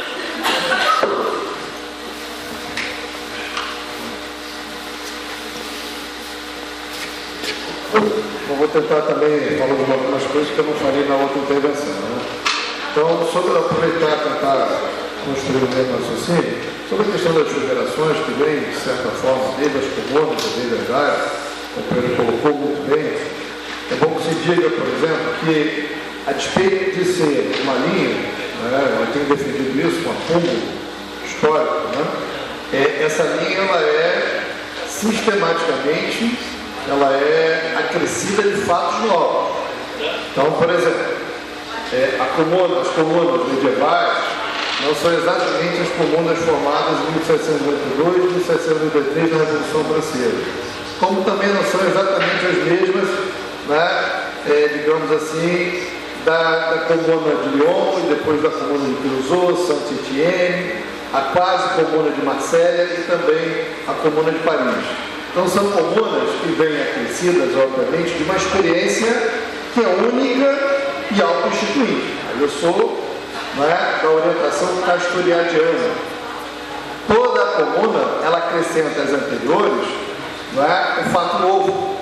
Eu vou tentar também falar de algumas coisas que eu não falei na outra intervenção, né? Então, sobre aproveitar e tentar construir o mesmo raciocínio, sobre a questão das federações, que vem, de certa forma, desde as comunas, desde as áreas, o Pedro colocou muito bem, é bom que se diga, por exemplo, que a despeito de ser uma linha, né, eu tenho defendido isso com acúmulo histórico, né, é, essa linha ela é sistematicamente ela é acrescida de fatos novos. Então, por exemplo, é, a comuna, as comunas medievais não são exatamente as comunas formadas em mil setecentos e oitenta e dois e mil setecentos e oitenta e três na Revolução Francesa. Como também não são exatamente as mesmas, né, é, digamos assim, da, da comuna de Lyon e depois da comuna de Creusot, Saint-Étienne, a quase comuna de Marselha e também a comuna de Paris. Então são comunas que vêm acrescidas, obviamente, de uma experiência que é única e auto-instituinte. Eu sou, não é, da orientação castoriadiana. Toda a comuna, ela acrescenta às anteriores, não é, um fato novo.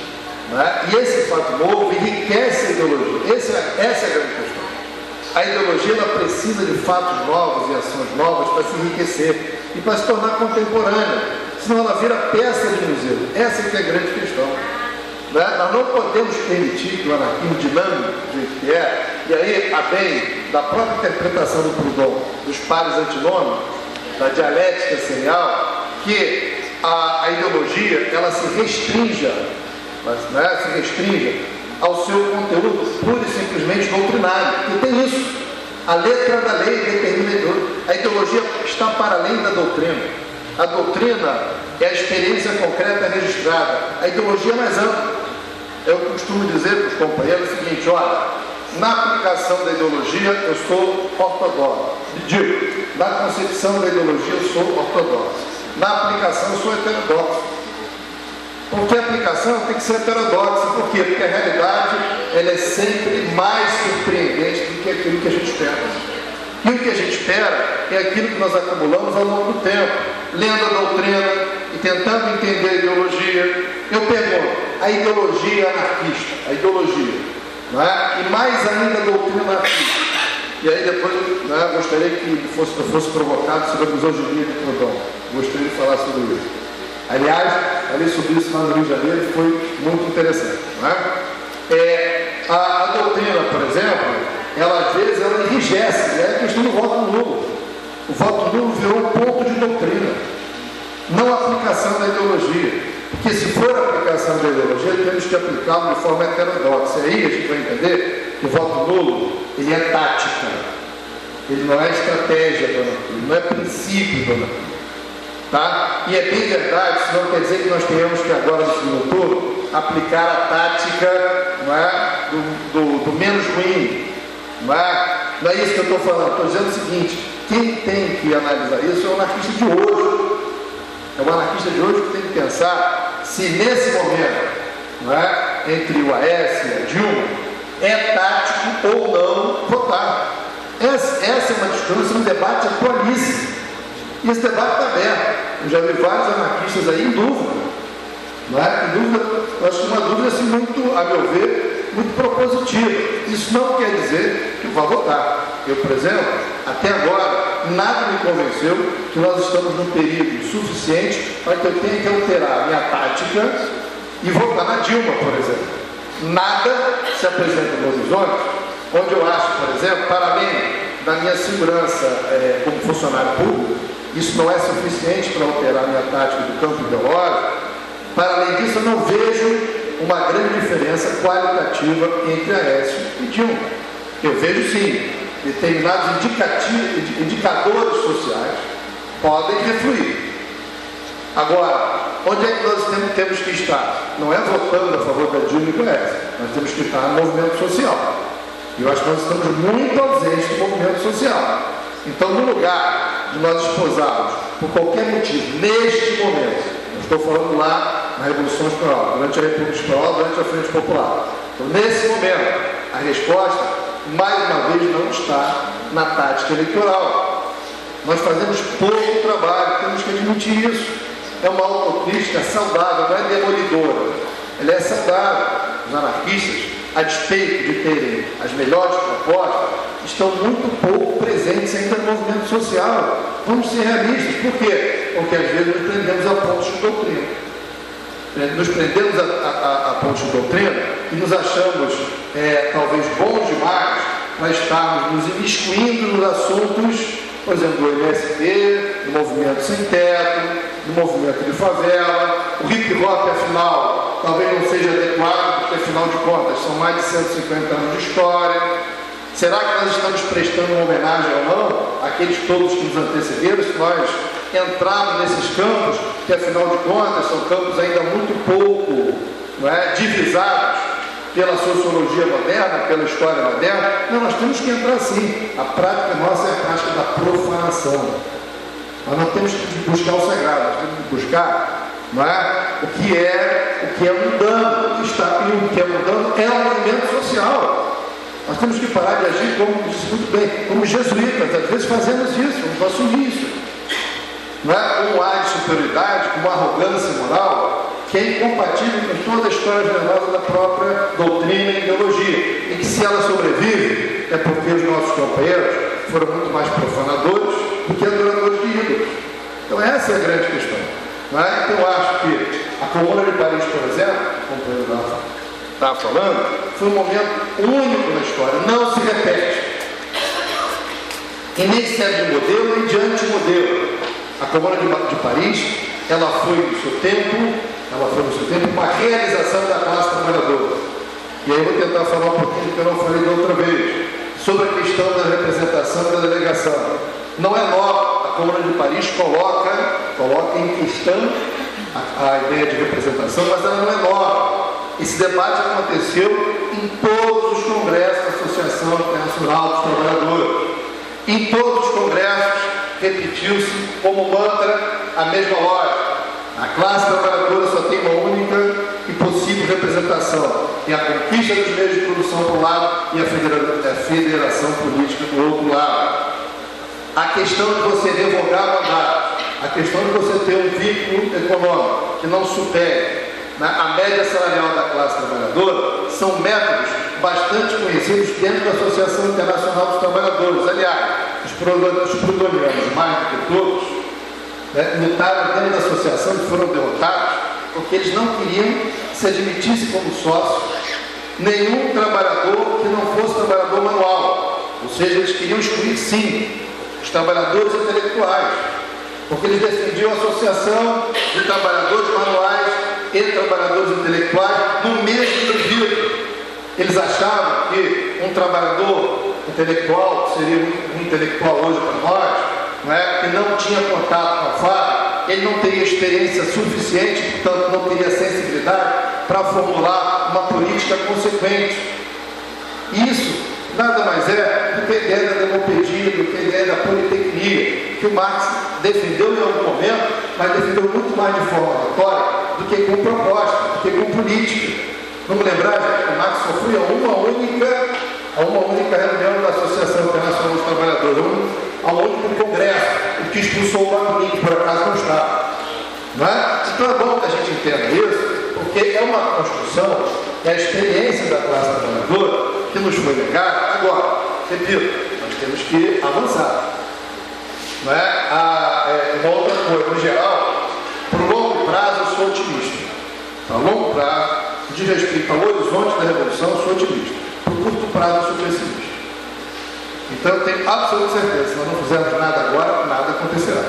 Não é? E esse fato novo enriquece a ideologia. Esse, essa é a grande questão. A ideologia ela precisa de fatos novos e ações novas para se enriquecer e para se tornar contemporânea. Senão ela vira peça de museu. Essa é que é a grande questão. Né? Nós não podemos permitir que o anarquismo dinâmico, do jeito que é, e aí, a bem da própria interpretação do Proudhon, dos pares antinômicos, da dialética serial, que a, a ideologia ela se restrinja, mas, né, se restrinja ao seu conteúdo pura e simplesmente doutrinário. E tem isso. A letra da lei determina a ideologia. A ideologia está para além da doutrina. A doutrina é a experiência concreta registrada. A ideologia é mais ampla. Eu costumo dizer para os companheiros o seguinte: olha, na aplicação da ideologia eu sou ortodoxo. Digo, na concepção da ideologia eu sou ortodoxo. Na aplicação eu sou heterodoxo. Porque a aplicação tem que ser heterodoxa. Por quê? Porque a realidade ela é sempre mais surpreendente do que aquilo que a gente espera. E o que a gente espera é aquilo que nós acumulamos ao longo do tempo, lendo a doutrina e tentando entender a ideologia. Eu pergunto, a ideologia anarquista, a ideologia, não é? E mais ainda a doutrina anarquista. E aí depois, não é? Gostaria que fosse, eu fosse provocado sobre a misoginia de Proudhon. Gostaria de falar sobre isso. Aliás, ali sobre isso lá no Rio de Janeiro foi muito interessante. Não é? É, a, a doutrina, por exemplo, ela às vezes ela enrijece, é a questão do voto nulo. O voto nulo virou um ponto de doutrina, não a aplicação da ideologia. Porque se for a aplicação da ideologia, temos que aplicá-lo de forma heterodoxa. Aí a gente vai entender que o voto nulo ele é tática, ele não é estratégia, ele não é princípio, dona. Tá? E é bem verdade, isso não quer dizer que nós tenhamos que agora no segundo turno aplicar a tática, não é, do, do, do menos ruim. Não é, não é isso que eu estou falando. Estou dizendo o seguinte: quem tem que analisar isso é o anarquista de hoje. É o anarquista de hoje que tem que pensar se nesse momento, não é, entre o Aécio e a Dilma, é tático ou não votar. Essa, essa é uma discussão, um debate atualíssimo. E esse debate está aberto. Eu já vi vários anarquistas aí em dúvida. Não é? Em dúvida, eu acho que uma dúvida assim, muito, a meu ver, muito propositiva. Isso não quer dizer que vá votar. Eu, por exemplo, até agora, nada me convenceu que nós estamos num período suficiente para que eu tenha que alterar a minha tática e votar na Dilma, por exemplo. Nada se apresenta no horizonte, onde eu acho, por exemplo, para além da minha segurança é, como funcionário público, isso não é suficiente para alterar a minha tática do campo ideológico. Para além disso, eu não vejo uma grande diferença qualitativa entre Aécio e Dilma. Eu vejo sim, determinados indicadores sociais podem refluir. Agora, onde é que nós temos, temos que estar? Não é votando a favor da Dilma e do Aécio, nós temos que estar no movimento social. E eu acho que nós estamos muito ausentes do movimento social. Então, no lugar de nós esposarmos, por qualquer motivo, neste momento, eu estou falando lá na Revolução Espanhola, durante a República Espanhola, durante a Frente Popular. Então, nesse momento, a resposta, mais uma vez, não está na tática eleitoral. Nós fazemos pouco trabalho, temos que admitir isso. É uma autocrítica saudável, não é demolidora. Ela é saudável. Os anarquistas, a despeito de terem as melhores propostas, estão muito pouco presentes ainda no movimento social. Vamos ser realistas. Por quê? Porque às vezes nos prendemos a pontos de doutrina. Nos prendemos a, a, a pontos de doutrina e nos achamos é, talvez bons demais para estarmos nos imiscuindo nos assuntos, por exemplo, do M S T, do movimento sem teto, do movimento de favela. O hip hop, afinal, talvez não seja adequado, porque afinal de contas são mais de cento e cinquenta anos de história. Será que nós estamos prestando uma homenagem ou não àqueles todos que nos antecederam, se nós entrarmos nesses campos, que afinal de contas são campos ainda muito pouco, não é, divisados pela sociologia moderna, pela história moderna? Não, nós temos que entrar sim. A prática nossa é a prática da profanação. Nós não temos que buscar o sagrado, nós temos que buscar, não é, o que é, o que é mundano, o que está e o que é mundano é o movimento social. Nós temos que parar de agir, como disse muito bem, como jesuítas. Às vezes fazemos isso, vamos assumir isso. Não é? Com um ar de superioridade, com uma arrogância moral que é incompatível com toda a história venenosa da própria doutrina e ideologia. E que, se ela sobrevive, é porque os nossos companheiros foram muito mais profanadores do que adoradores de ídolos. Então essa é a grande questão. Não é? Então eu acho que a Comuna de Paris, por exemplo, o companheiro estava falando, foi um momento único na história, não se repete. E nem serve de modelo, nem de antimodelo. A Comuna de, de Paris, ela foi no seu tempo, ela foi no seu tempo uma realização da classe trabalhadora. E aí eu vou tentar falar um pouquinho do que eu não falei da outra vez, sobre a questão da representação e da delegação. Não é nova, a Comuna de Paris coloca, coloca em questão a, a ideia de representação, mas ela não é nova. Esse debate aconteceu em todos os congressos da Associação Internacional dos Trabalhadores. Em todos os congressos repetiu-se como mantra a mesma lógica. A classe trabalhadora só tem uma única e possível representação. Tem a conquista dos meios de produção por um lado e a federa- a federação política do outro lado. A questão de você revogar mandato, a questão de você ter um vínculo econômico que não supere a média salarial da classe trabalhadora, são métodos bastante conhecidos dentro da Associação Internacional dos Trabalhadores. Aliás, os prudonianos, mais do que todos, né, lutaram dentro da associação e foram derrotados porque eles não queriam que se admitisse como sócio nenhum trabalhador que não fosse trabalhador manual. Ou seja, eles queriam excluir, sim, os trabalhadores intelectuais, porque eles defendiam a associação de trabalhadores manuais e trabalhadores intelectuais no mesmo nível. Eles achavam que um trabalhador intelectual, que seria um intelectual hoje para nós, não é, que não tinha contato com a fábrica, ele não teria experiência suficiente, portanto não teria sensibilidade para formular uma política consequente. Isso nada mais é do que a ideia da demopedia, do que a ideia da politecnia, que o Marx defendeu em algum momento, mas defendeu muito mais de forma retórica do que com proposta, do que com política. Vamos lembrar que o Marx só foi a uma única, a uma única reunião da Associação Internacional dos Trabalhadores, a um único congresso, o que expulsou o Bakunin, que por acaso não estava. Não é? Então é bom que a gente entenda isso, porque é uma construção, é a experiência da classe trabalhadora que nos foi negada. Agora, repito, nós temos que avançar. Não é? A, é, uma outra coisa, no geral, para o longo prazo eu sou otimista. Para longo prazo, de respeito ao horizonte da revolução, eu sou otimista. Para o curto prazo eu sou pessimista. Então eu tenho absoluta certeza, se nós não fizermos nada agora, nada acontecerá.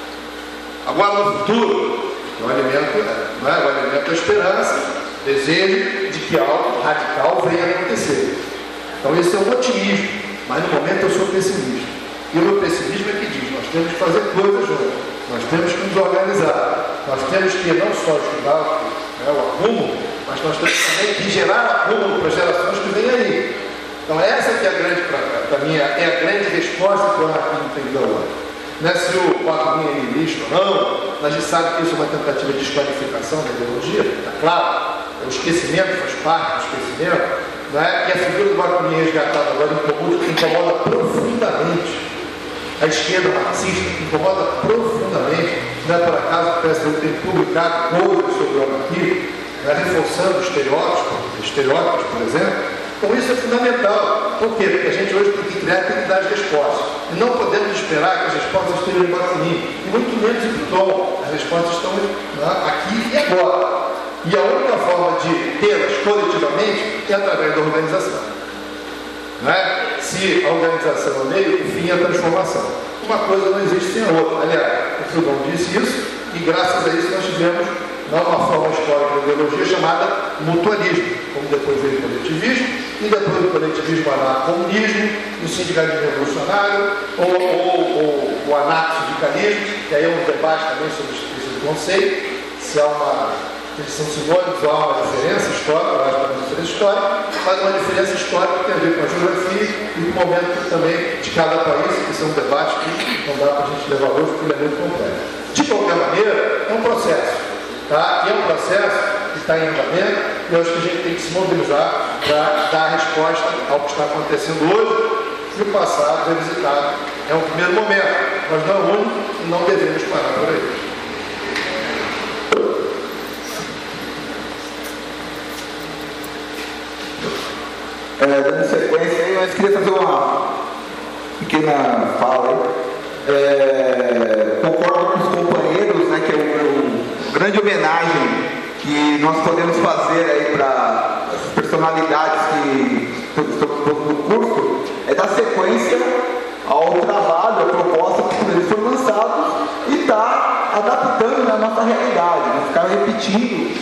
Agora no futuro, o alimento, não é? O alimento é a esperança, desejo de que algo radical venha a acontecer. Então esse é um otimismo, mas no momento eu sou pessimista. E o meu pessimismo é que diz, nós temos que fazer coisas juntos, nós temos que nos organizar, nós temos que não só estudar, né, o acúmulo, mas nós temos também que gerar acúmulo para as gerações que vêm aí. Então essa que é a grande, para mim, é a grande resposta que o anarquismo tem que dar hoje. Não é se o Bakunin é niilista ou não, a gente sabe que isso é uma tentativa de desqualificação da ideologia, está claro, o esquecimento faz parte do esquecimento, não é? E a figura do Bakunin resgatada agora incomoda, incomoda profundamente. A esquerda marxista incomoda profundamente. Não é por acaso que o P S D tem publicado coisas sobre o anarquismo, né, reforçando estereótipos, estereótipos, por exemplo. Então isso é fundamental. Por quê? Porque a gente hoje tem que criar, tem que dar as respostas. E não podemos esperar que as respostas estejam em Bakunin, e muito menos em Piton. As respostas estão, né, aqui e agora. E a única forma de tê-las coletivamente é através da organização. Não é? Se a organização é o meio, o fim é a transformação. Uma coisa não existe sem a outra. Aliás, o Proudhon disse isso, e graças a isso nós tivemos uma forma histórica de ideologia chamada mutualismo, como depois veio o coletivismo, e depois do coletivismo anarcomunismo, o sindicalismo revolucionário, ou, ou, ou o anarco-sindicalismo, que aí é um debate também sobre esse conceito, se há uma... Eles são sinônimos, há uma diferença histórica, eu acho que é uma diferença histórica, mas uma diferença histórica que tem a ver com a geografia e com o momento também de cada país, que são um debate que não dá para a gente levar hoje, porque ele é muito complexo. De qualquer maneira, é um processo, tá? E é um processo que está em andamento, e eu acho que a gente tem que se mobilizar para dar resposta ao que está acontecendo hoje, e o passado revisitado. É um primeiro momento, mas não é o único, e não devemos parar por aí. É, dando sequência aí, mas queria fazer uma pequena fala aí. É, concordo com os companheiros, né, que é uma grande homenagem que nós podemos fazer aí para as personalidades que estão no curso, é dar sequência ao trabalho, à proposta que eles foram lançados e estar adaptando, né, a nossa realidade, não ficar repetindo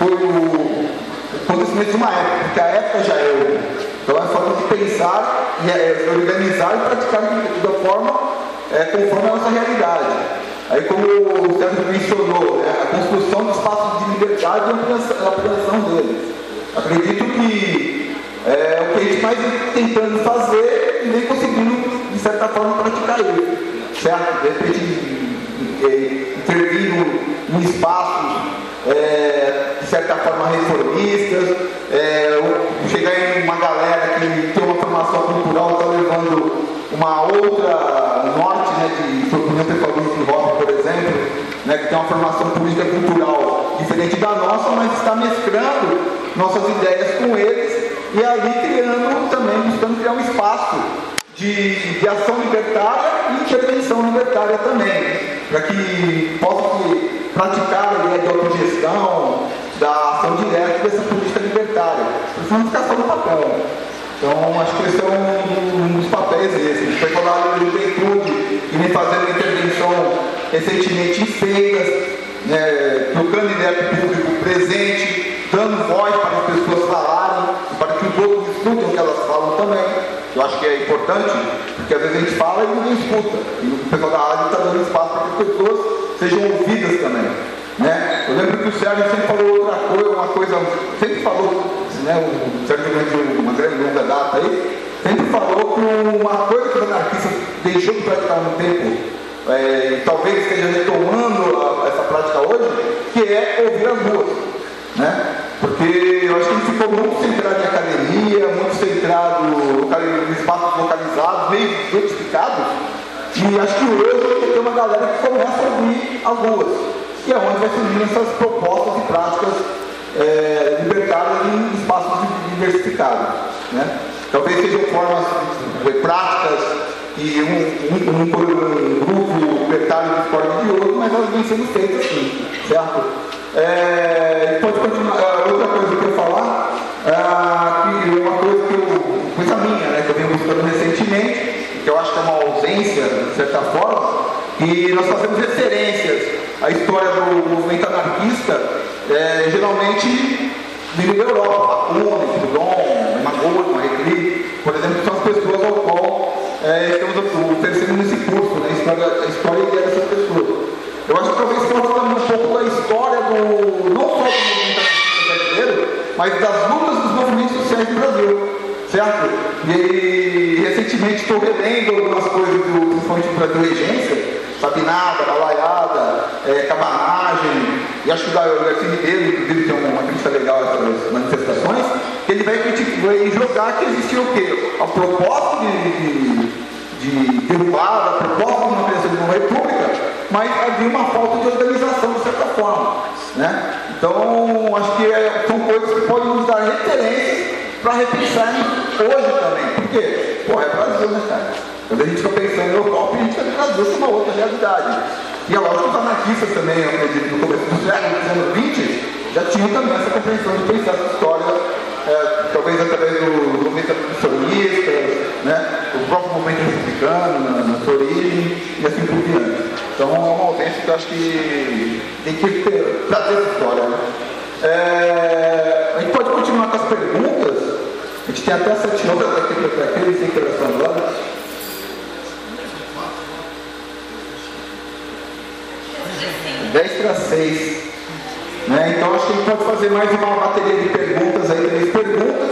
o acontecimento de uma época, porque a época já é outra. Então é forma de pensar e é, organizar e praticar de uma forma é, conforme a nossa realidade. Aí, como o Sérgio mencionou, né, a construção de espaços de liberdade e a ampliação deles. Acredito que é o que a gente mais está tentando fazer e nem conseguindo, de certa forma, praticar isso. Certo? De repente, intervir em espaços É, de certa forma reformistas, é, chegar em uma galera que tem uma formação cultural, está levando uma outra norte, né, de opinião pessoal do hip hop, por exemplo, né, que tem uma formação política cultural diferente da nossa, mas está mesclando nossas ideias com eles e ali criando também, buscando criar um espaço de, de ação libertária e intervenção libertária também, para que possa praticar a ideia de autogestão, da ação direta dessa política libertária, para não ficar só no papel. Então, acho que esse é um, um dos papéis desses. Foi falar de juventude, que vem fazendo intervenção recentemente em feiras, né, trocando ideia com o público presente, dando voz para as pessoas falarem, para que os outros escutem o que elas falam também. Eu acho que é importante, porque às vezes a gente fala e ninguém escuta. E o pessoal da rádio está dando espaço para que as pessoas sejam ouvidas também. Né? Eu lembro que o Sérgio sempre falou outra coisa, uma coisa, sempre falou, né, o Sérgio de uma grande longa data aí, sempre falou que uma coisa que o anarquista deixou de praticar no tempo, é, e talvez esteja retomando a, essa prática hoje, que é ouvir as ruas. Né? Porque eu acho que ele ficou muito centrado em academia, muito centrado em espaços localizados, meio identificados, e acho que hoje tem uma galera que começa a ouvir as ruas. que é onde vai surgir essas propostas e práticas é, libertárias em espaços diversificados. Né? Talvez sejam formas é, práticas e um, um, um, um grupo libertário discorde de outro, mas elas vêm sendo feitas assim, certo? É, pode continuar. Outra coisa que eu queria falar, é, que é uma coisa que eu, coisa minha, né, que eu venho buscando recentemente, que eu acho que é uma ausência, de certa forma, e nós fazemos referências à história do movimento anarquista, é, geralmente vindo da Europa, Bakunin, Proudhon, Magog, Marie, por exemplo, são as pessoas ao qual é, estamos oferecendo nesse curso, né, a história, a história dessas pessoas. Eu acho que talvez possa também um pouco da história do, não só do movimento anarquista brasileiro, mas das lutas dos movimentos sociais do Brasil, certo? E recentemente estou relendo algumas coisas do, principalmente do Brasil Regência, Sabinada, Balaiada, é, Cabanagem, e acho que o Garcia Ribeiro, inclusive, tem uma crítica legal essas manifestações, que ele vai, vai jogar que existia o quê? A proposta de, de, de derrubada, a proposta de uma criação de uma república, mas havia uma falta de organização, de certa forma. Né? Então, acho que é, são coisas que podem nos dar referências para repensar hoje também. Por quê? Pô, é Brasil, né, cara? Quando a gente fica pensando no Europa, a gente vai no Brasil com uma outra realidade. E é lógico que os anarquistas também, eu acredito, no começo do século, nos anos vinte, já tinham também essa compreensão de pensar essa história, é, talvez através do movimento abolicionista, né, o próprio movimento republicano, na, na sua origem, e assim por diante. Então é uma ausência que eu acho que tem que ter, trazer essa história. Né? É, a gente pode continuar com as perguntas, a gente tem até sete horas aqui para aqueles sem interação agora. dez para seis. Né? Então acho que a gente pode fazer mais uma bateria de perguntas aí, três perguntas.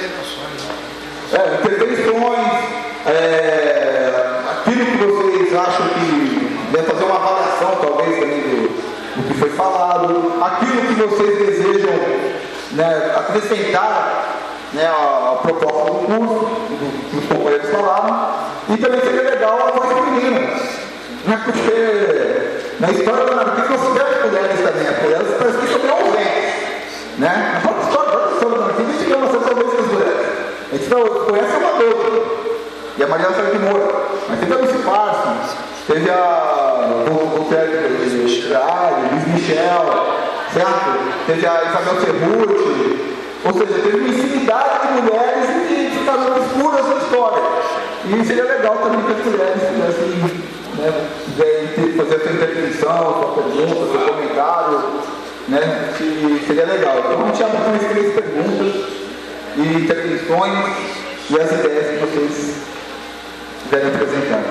É, intervenções, é, aquilo que vocês acham que deve fazer uma avaliação talvez também do, do que foi falado, aquilo que vocês desejam, né, acrescentar, né, a, a proposta do curso, do que os companheiros falaram, e também seria legal a voz feminina, né, porque na história do anarquismo nós tivemos mulheres também, as mulheres parece que são ausentes, né? Na própria história, na própria história do anarquismo a gente tem uma certa vez com as mulheres. A gente não conhece uma doutora, e a Mariana Sérgio de Moura, mas teve a Lucy Parsons, teve a Voltaire de Luiz Michel, certo? Teve a Isabel Cerruti, ou seja, teve uma infinidade de mulheres que ficaram escuras na história. E seria legal também que as mulheres tivessem, né, fazer essa intervenção, sua pergunta, seu comentário, né, se, seria legal. Então a gente abre mais três perguntas e intervenções e as ideias que vocês quiserem apresentar.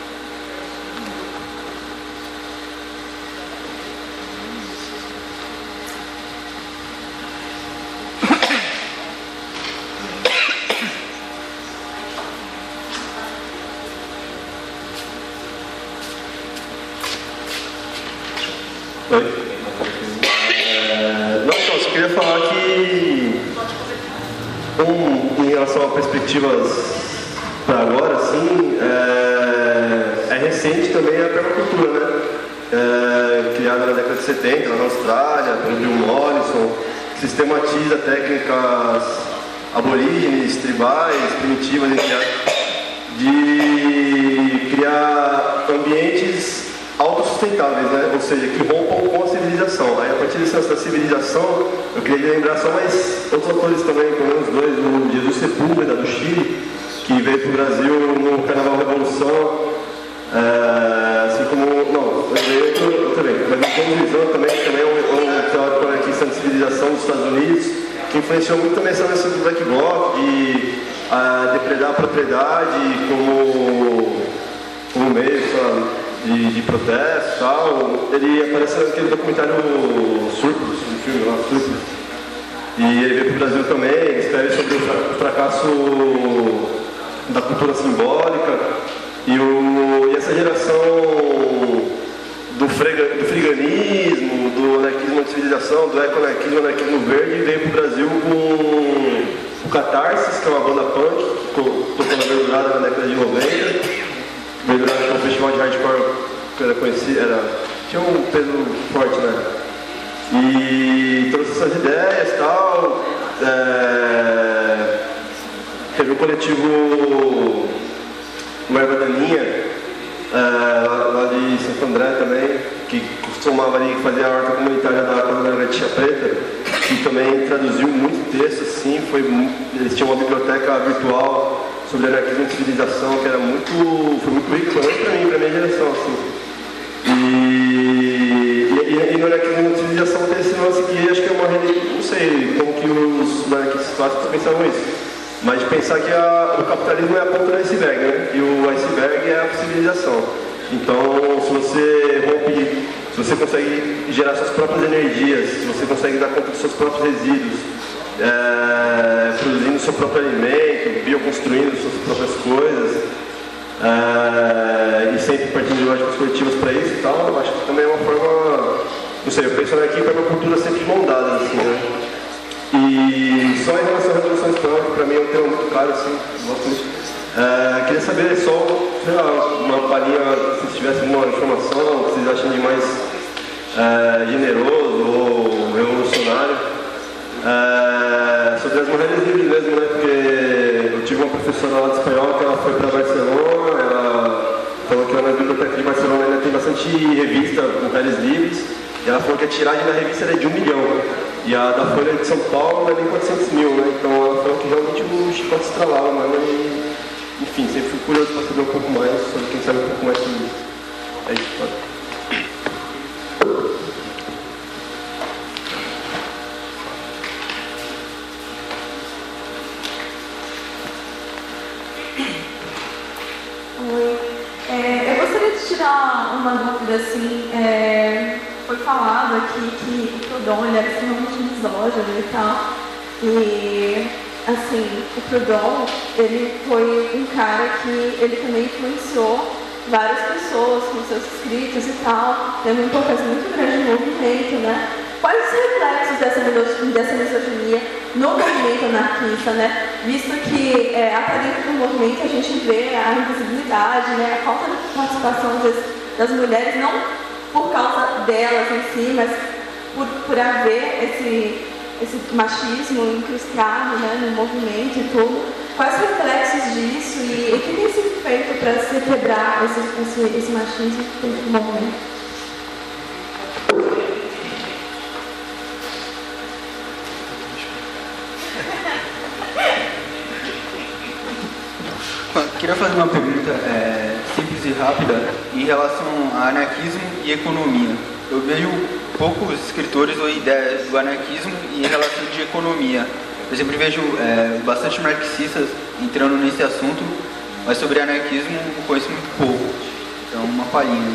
Oi? É, não, só, só queria falar que um, em relação a perspectivas para agora, sim, é, é recente também a permacultura, né? É, criada na década de setenta, na Austrália, pelo Bill Mollison, que sistematiza técnicas aborígenes, tribais, primitivas, de criar ambientes autossustentáveis, né? Ou seja, que rompam com a civilização. Aí, a partir dessa civilização, eu queria lembrar só mais outros autores também, pelo menos dois, o Jesus Sepúlveda, do Chile, que veio para o Brasil no Carnaval Revolução, é, assim como, não, eu também, mas o Tom Luizão também, que também é um, um teórico anarquista de civilização dos Estados Unidos, que influenciou muito também essa noção do Black Bloc, de a, depredar a propriedade como, como meio, sabe? De, de protesto e tal. Ele aparece naquele documentário Surplus, no filme lá, Surplus. E ele veio para o Brasil também, ele escreve sobre o fracasso da cultura simbólica e, o, e essa geração do, frega, do friganismo, do anarquismo de civilização, do eco-anarquismo, anarquismo verde, veio para o Brasil com o Catarsis, que é uma banda punk, que tocou na Verdurada na década de noventa. Verdurada, que é um festival de hardcore que era conhecido, era tinha um peso forte, né? E trouxe essas ideias e tal. É, teve o coletivo Uma Erva Daninha, é, lá, lá de Santo André também, que costumava ali fazer a horta comunitária da Comunidade Tia Preta, que também traduziu muito texto, assim, foi muito, eles tinham uma biblioteca virtual sobre anarquismo e civilização, que era muito, foi muito rico também para mim, para minha geração, assim. E, e, e no anarquismo e civilização tem esse lance que acho que é uma religião, não sei como que os anarquistas clássicos pensavam isso, mas de pensar que a, o capitalismo é a ponta do iceberg, né? E o iceberg é a civilização. Então, se você rompe, se você consegue gerar suas próprias energias, se você consegue dar conta dos seus próprios resíduos, é, produzindo seu próprio alimento, bioconstruindo suas próprias coisas, é, e sempre partindo de lógicas coletivas para isso e tal, eu acho que também é uma forma, não sei, eu penso aqui para uma cultura sempre de mão dada, assim, né? E só em relação à Revolução Histórica, para mim é um tema muito caro, assim, gosto muito. É, queria saber só, sei lá, uma palhinha, se tivesse alguma informação que vocês acham de mais é, generoso ou revolucionário, é, sobre as mulheres livres mesmo, né? Porque eu tive uma professora lá de espanhol que ela foi para Barcelona, ela falou que lá na biblioteca de Barcelona ainda tem bastante revista Mulheres Livres, e ela falou que a tiragem da revista era de um milhão. E a da Folha de São Paulo não é nem quatrocentos mil, né? Então ela falou que realmente o chicote estralava, mano. E, enfim, sempre fui curioso para saber um pouco mais sobre quem sabe um pouco mais sobre isso. É isso, pode. Oi. É, eu gostaria de tirar uma dúvida, assim. É... Foi falado aqui que o Proudhon ele era extremamente misógino e tal. E, assim, o Proudhon, ele foi um cara que ele também influenciou várias pessoas com seus escritos e tal. Tem uma importância muito grande no movimento, né? Quais os reflexos dessa, dessa misoginia no movimento anarquista, né? Visto que é, até dentro do movimento a gente vê a invisibilidade, né? A falta de participação das, das mulheres, não por causa delas em si, mas por, por haver esse, esse machismo incrustado, né, no movimento e tudo. Quais os reflexos disso e o que tem sido feito para se quebrar esse, esse, esse machismo dentro do movimento? Queria fazer uma pergunta é, simples e rápida em relação a anarquismo e economia. Eu vejo poucos escritores ou ideias do anarquismo em relação de economia. Eu sempre vejo é, bastante marxistas entrando nesse assunto, mas sobre anarquismo eu conheço muito pouco. Então, uma palhinha.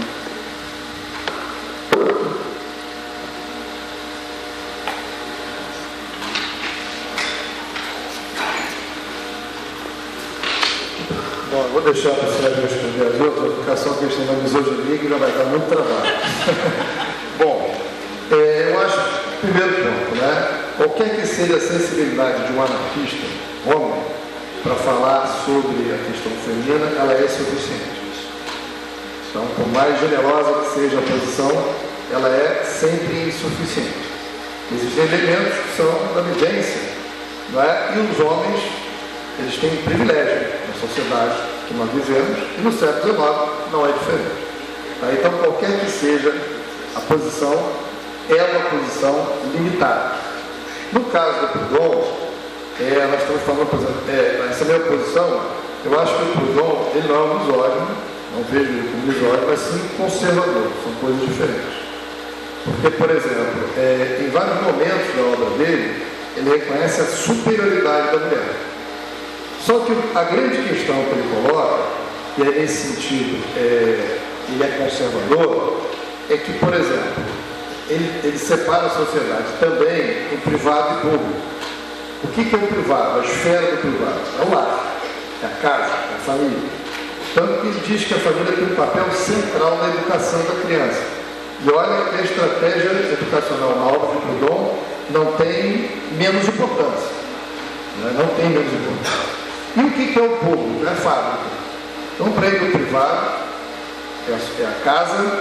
Bom, vou deixar para o Sérgio responder as outras, vai ficar só a questão da misoginia que já vai dar muito trabalho. Bom, é, eu acho, primeiro ponto, né? Qualquer que seja a sensibilidade de um anarquista, homem, para falar sobre a questão feminina, ela é suficiente. Então, por mais generosa que seja a posição, ela é sempre insuficiente. Existem elementos que são da vivência, não é? E os homens, eles têm um privilégio na sociedade que nós vivemos, e no século dezenove não é diferente. Tá? Então, qualquer que seja a posição, é uma posição limitada. No caso do Proudhon, é, nós estamos falando, por exemplo, é, essa minha posição, eu acho que o Proudhon, ele não é um misógino, não vejo ele como misógino, mas sim conservador, são coisas diferentes. Porque, por exemplo, é, em vários momentos da obra dele, ele reconhece a superioridade da mulher. Só que a grande questão que ele coloca, e é nesse sentido, é, ele é conservador, é que, por exemplo, ele, ele separa a sociedade também em privado e público. O que, que é o privado? A esfera do privado. É o lar, é a casa, é a família. Tanto que ele diz que a família tem um papel central na educação da criança. E olha que a estratégia educacional na obra de Proudhon não tem menos importância. Né? Não tem menos importância. E o que, que é o público? É a fábrica. Então, para ele, o privado é a, é a casa,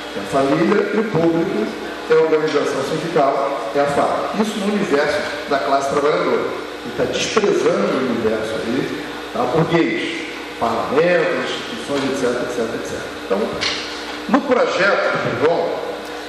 é a família, e o público é a organização sindical, é a FAP. Isso no universo da classe trabalhadora. Ele está desprezando o universo ali, tá? Burguês, parlamentos, instituições, etc, etc, etcétera. Então, no projeto do Proudhon,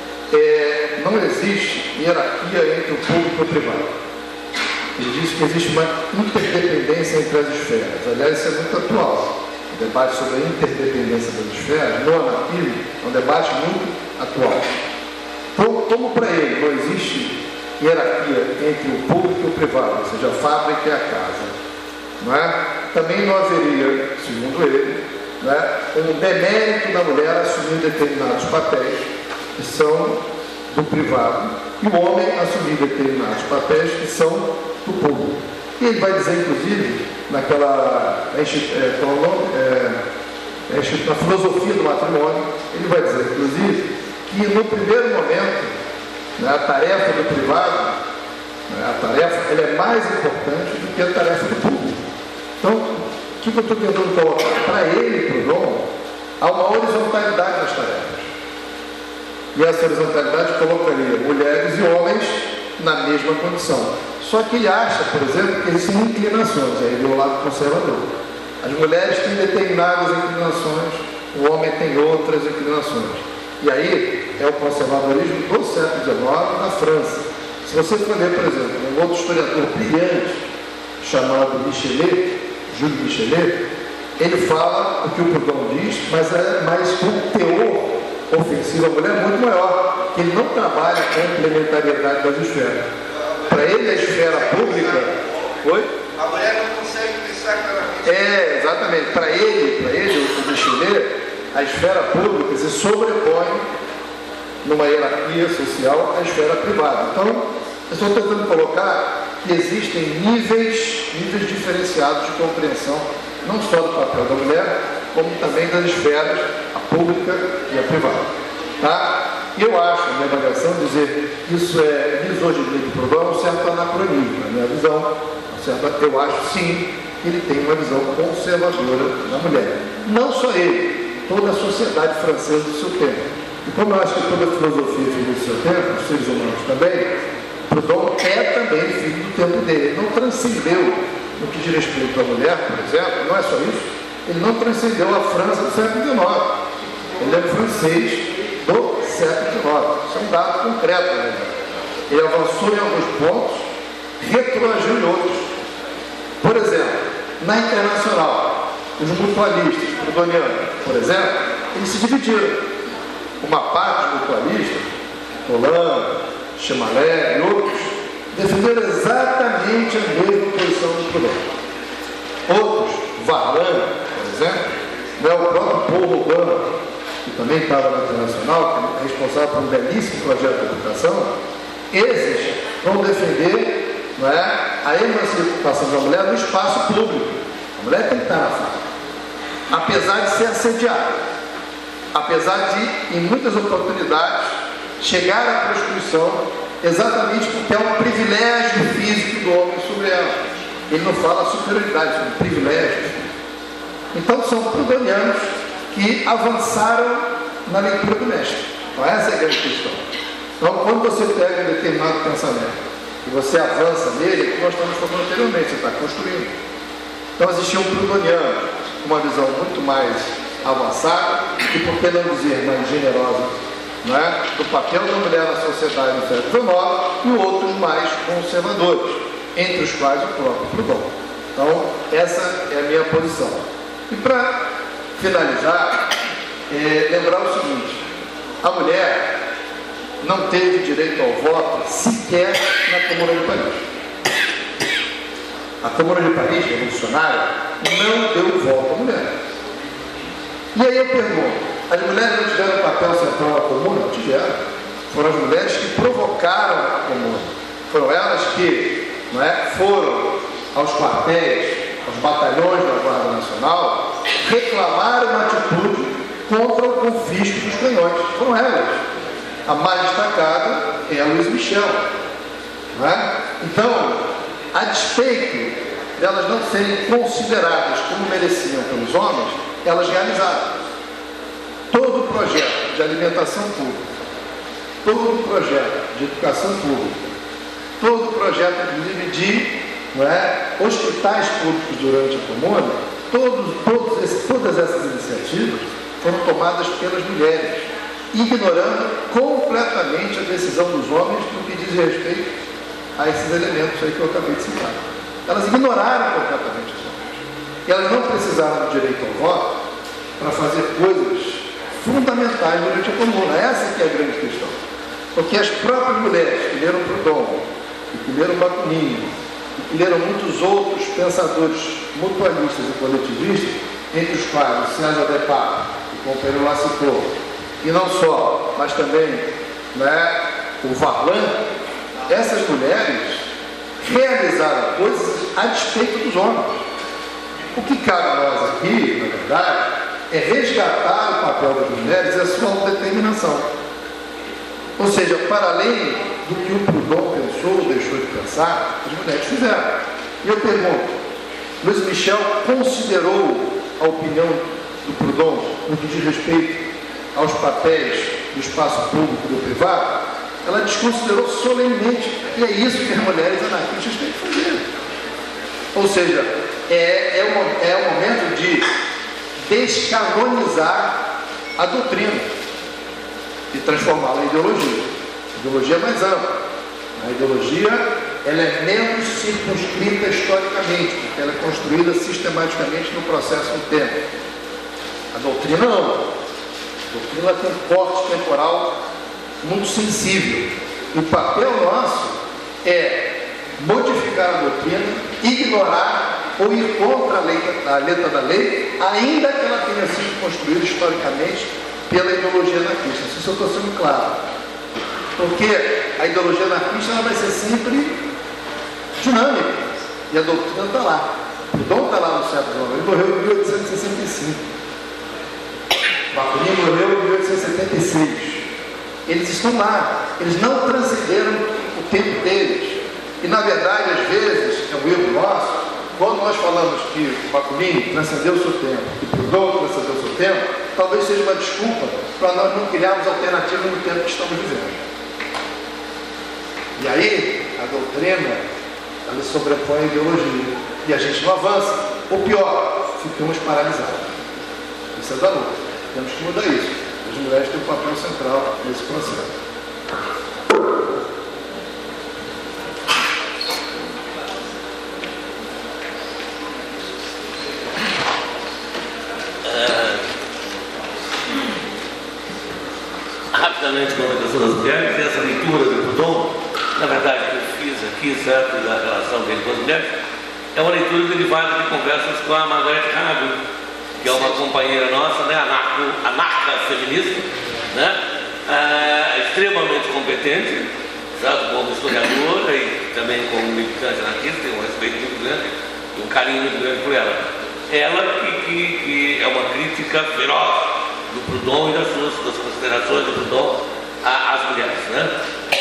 é, não existe hierarquia entre o público e o privado. Ele diz que existe uma interdependência entre as esferas. Aliás, isso é muito atual. O debate sobre a interdependência das esferas, no anarquismo, é um debate muito atual. Então, como para ele não existe hierarquia entre o público e o privado, ou seja, a fábrica e a casa, não é? Também não haveria, segundo ele, não é, um demérito da mulher assumir determinados papéis que são do privado e o homem assumir determinados papéis que são do público. E ele vai dizer, inclusive, naquela é, é, é, na filosofia do matrimônio, ele vai dizer, inclusive, que no primeiro momento, né, a tarefa do privado, né, a tarefa ela é mais importante do que a tarefa do público. Então, o que eu estou tentando colocar? Para ele, Proudhon, há uma horizontalidade das tarefas. E essa horizontalidade colocaria mulheres e homens na mesma condição. Só que ele acha, por exemplo, que existem inclinações, aí do lado conservador. As mulheres têm determinadas inclinações, o homem tem outras inclinações. E aí é o conservadorismo do século dezenove na França. Se você for ler, por exemplo, um outro historiador brilhante, chamado Michelet, Júlio Michelet, ele fala o que o Proudhon diz, mas, é, mas o teor ofensivo à mulher é muito maior, que ele não trabalha com a complementariedade das esferas. Para ele, a esfera pública... Oi? A mulher não consegue pensar claramente. É, exatamente. Para ele, para ele, o Michelet, a esfera pública se sobrepõe numa hierarquia social à esfera privada. Então, eu estou tentando colocar que existem níveis, níveis diferenciados de compreensão, não só do papel da mulher, como também das esferas, a pública e a privada. Tá? Eu acho, a minha avaliação, dizer que isso é misoginia do Proudhon, um certo anacronismo, na minha visão. Um certo, eu acho, sim, que ele tem uma visão conservadora da mulher. Não só ele, toda a sociedade francesa do seu tempo. E como eu acho que toda a filosofia é filho do seu tempo, os seres humanos também, Proudhon é também filho do tempo dele. Ele não transcendeu no que diz respeito à mulher, por exemplo, não é só isso, ele não transcendeu a França do século dezenove. Ele é francês do século dezenove. Isso é um dado concreto, né? Ele avançou em alguns pontos, retroagiu em outros. Por exemplo, na internacional, os mutualistas proudhonianos, por exemplo, eles se dividiram. Uma parte dos mutualistas, Holanda, Chemalé e outros, defenderam exatamente a mesma posição do Proudhon. Outros, Varlane, por exemplo, né, o próprio Paul Robin, que também estava na internacional, que é responsável por um belíssimo projeto de educação, esses vão defender, não é, a emancipação da mulher no espaço público. A mulher tem que estar na fábrica, apesar de ser assediada, apesar de, em muitas oportunidades, chegar à prostituição, exatamente porque é um privilégio físico do homem sobre ela. Ele não fala superioridade, é um privilégio. Então são proudhonianos que avançaram na leitura do mestre. Então essa é a grande questão. Então quando você pega um determinado pensamento e você avança nele, é que nós estamos falando anteriormente, você está construindo. Então existiam proudhonianos com uma visão muito mais avançada e, por que não dizer, mais generosa, não é? Do papel da mulher na sociedade no século dezenove, e outros mais conservadores, entre os quais o próprio Proudhon. Então, essa é a minha posição. E para finalizar, é, lembrar o seguinte: a mulher não teve direito ao voto sequer na Comuna de Paris. A Comuna de Paris, revolucionária, não deu voto à mulher. E aí eu pergunto, as mulheres não tiveram papel central na Comuna? Não tiveram. Foram as mulheres que provocaram a Comuna. Foram elas que, não é, foram aos quartéis, aos batalhões da Guarda Nacional, reclamaram uma atitude contra o confisco dos canhões. Foram elas. A mais destacada é a Louise Michel. Não é? Então, a despeito delas não serem consideradas como mereciam pelos homens, elas realizaram todo o projeto de alimentação pública, todo projeto de educação pública, todo projeto, inclusive, de não é, hospitais públicos durante a comuna, todos, todos esse, todas essas iniciativas foram tomadas pelas mulheres, ignorando completamente a decisão dos homens no que diz respeito a esses elementos aí que eu acabei de citar. Elas ignoraram completamente os homens. E elas não precisaram do direito ao voto para fazer coisas fundamentais durante a comuna. Essa que é a grande questão. Porque as próprias mulheres que leram Proudhon, que leram Bakunin, que leram muitos outros pensadores mutualistas e coletivistas, entre os quais o César de Papo, que o companheiro lá citou, e não só, mas também né, o Varlan, essas mulheres realizaram coisas a despeito dos homens. O que cabe a nós aqui, na verdade, é resgatar o papel das mulheres e a sua autodeterminação. Ou seja, para além do que o Proudhon pensou ou deixou de pensar, as mulheres fizeram. E eu pergunto, Luiz Michel considerou a opinião do Proudhon no que diz respeito aos papéis do espaço público e do privado? Ela desconsiderou solenemente, e é isso que as mulheres anarquistas têm que fazer. Ou seja, é, é, o, é o momento de descanonizar a doutrina e transformá-la em ideologia. A ideologia é mais ampla. A ideologia ela é menos circunscrita historicamente, porque ela é construída sistematicamente no processo do tempo. A doutrina não. A doutrina tem um corte temporal muito sensível. O papel nosso é modificar a doutrina, ignorar ou ir contra a, lei, a letra da lei, ainda que ela tenha sido construída historicamente pela ideologia anarquista. Isso eu estou sendo claro. Porque a ideologia anarquista ela vai ser sempre dinâmica. E a doutrina está lá. O Dom está lá no século dezenove. Ele morreu em mil oitocentos e sessenta e cinco. Bakunin morreu em mil oitocentos e setenta e seis. Eles estão lá. Eles não transcenderam o tempo deles. E, na verdade, às vezes, é um erro nosso, quando nós falamos que o Bakunin transcendeu o seu tempo, que o Proudhon transcendeu o seu tempo, talvez seja uma desculpa para nós não criarmos alternativas no tempo que estamos vivendo. E aí, a doutrina, ela sobrepõe a ideologia. E a gente não avança. Ou pior, ficamos paralisados. Isso é da luta. Temos que mudar isso. As mulheres têm um papel central nesse processo. Rapidamente, com a questão das mulheres, essa leitura do Proudhon, na verdade, que eu fiz aqui, certo, da relação dele com as mulheres, é uma leitura derivada de conversas com a Margaret Hago, que é uma companheira nossa, né, anarco, anarca-feminista, né, é, extremamente competente, certo, como historiadora e também como militante anarquista, tem um respeito muito grande e um carinho muito grande por ela. Ela que, que, que é uma crítica feroz do Proudhon e das suas das considerações do Proudhon às mulheres, né?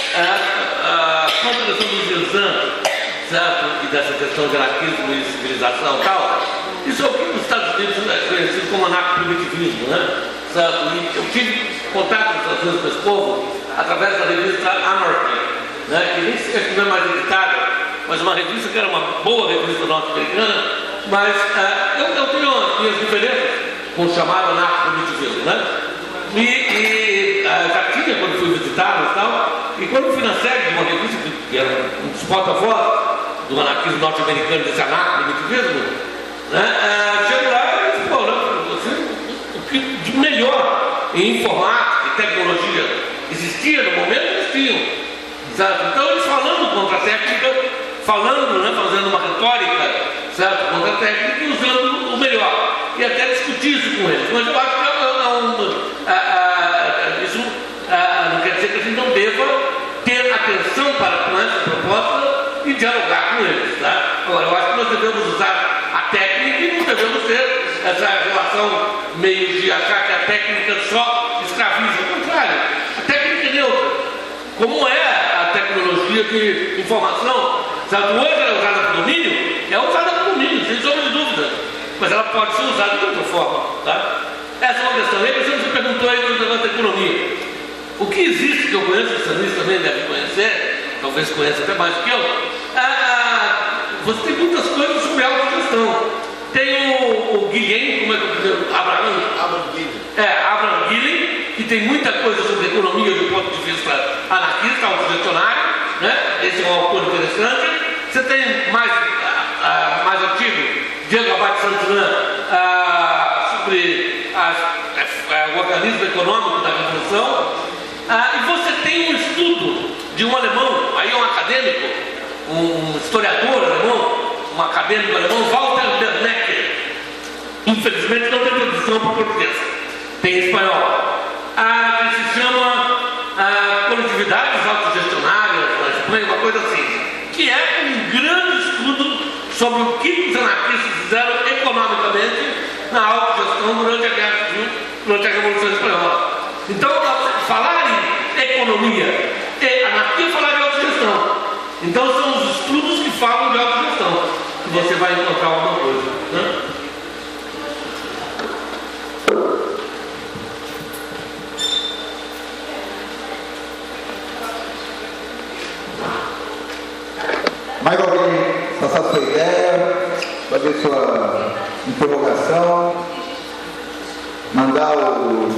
A, a consideração do Gilzan, certo? E dessa questão de anarquismo e civilização e tal, isso é o que nos Estados Unidos é conhecido como anarco-primitivismo, né? Certo? E eu tive contato com as pessoas desse povo através da revista Anarchy, né? Que nem sequer não é mais editada, mas uma revista que era uma boa revista norte-americana, mas uh, eu, eu tenho as minhas diferenças com o chamado anarco-primitivismo, né? E, e uh, já tinha quando fui visitá-los e tal, e quando fui na sede de uma revista que, que era um dos porta-voz do anarquismo norte-americano, desse anarco-primitivismo, né? Uh, chego lá e pô, assim, o que de melhor em informática e tecnologia existia no momento, existiam. Certo? Então eles falando contra a técnica, falando, né, fazendo uma retórica, certo, contra a técnica e usando o melhor. E até discutir isso com eles. Mas eu acho que não, não, a, a, isso a, não quer dizer que a gente não deva ter atenção para com essa proposta e dialogar com eles. Tá? Agora, eu acho que nós devemos usar a técnica e não devemos ter essa relação meio de achar que a técnica só escraviza. Ao contrário, a técnica é neutra. Como é a tecnologia de informação? Sabe, hoje ela é usada por domínio, é usada por domínio, sem sombra de dúvida. Mas ela pode ser usada de outra forma, tá? Essa é uma questão. E aí você perguntou aí no negócio da economia. O que existe, que eu conheço, que o Sanis também deve conhecer, talvez conheça até mais que eu, ah, você tem muitas coisas sobre autogestão. Tem o, o Guilhem, como é que eu digo? Abraham? Abraham Guilhem. É, Abraham Guilhem, que tem muita coisa sobre economia do ponto de vista anarquista, autogestionário, né? Esse é um autor interessante. Você tem mais, ah, mais antigo, Diego Abate Santana, ah, sobre as, ah, o organismo econômico da Revolução. Ah, e você tem um estudo de um alemão, aí é um acadêmico, um historiador alemão, um acadêmico alemão, Walter Bernecker. Infelizmente não tem tradução para português, tem em espanhol. Ah, que se chama ah, Coletividades Autogestionárias na Espanha, uma coisa assim, que é um grande estudo sobre o que os anarquistas fizeram economicamente na autogestão durante a Guerra Civil, durante a Revolução Espanhola. Então, falar em economia e anarquia, falar de autogestão. Então, são os estudos que falam de autogestão. Você vai encontrar alguma coisa, né? Mais alguém passar sua ideia, fazer sua interrogação, mandar o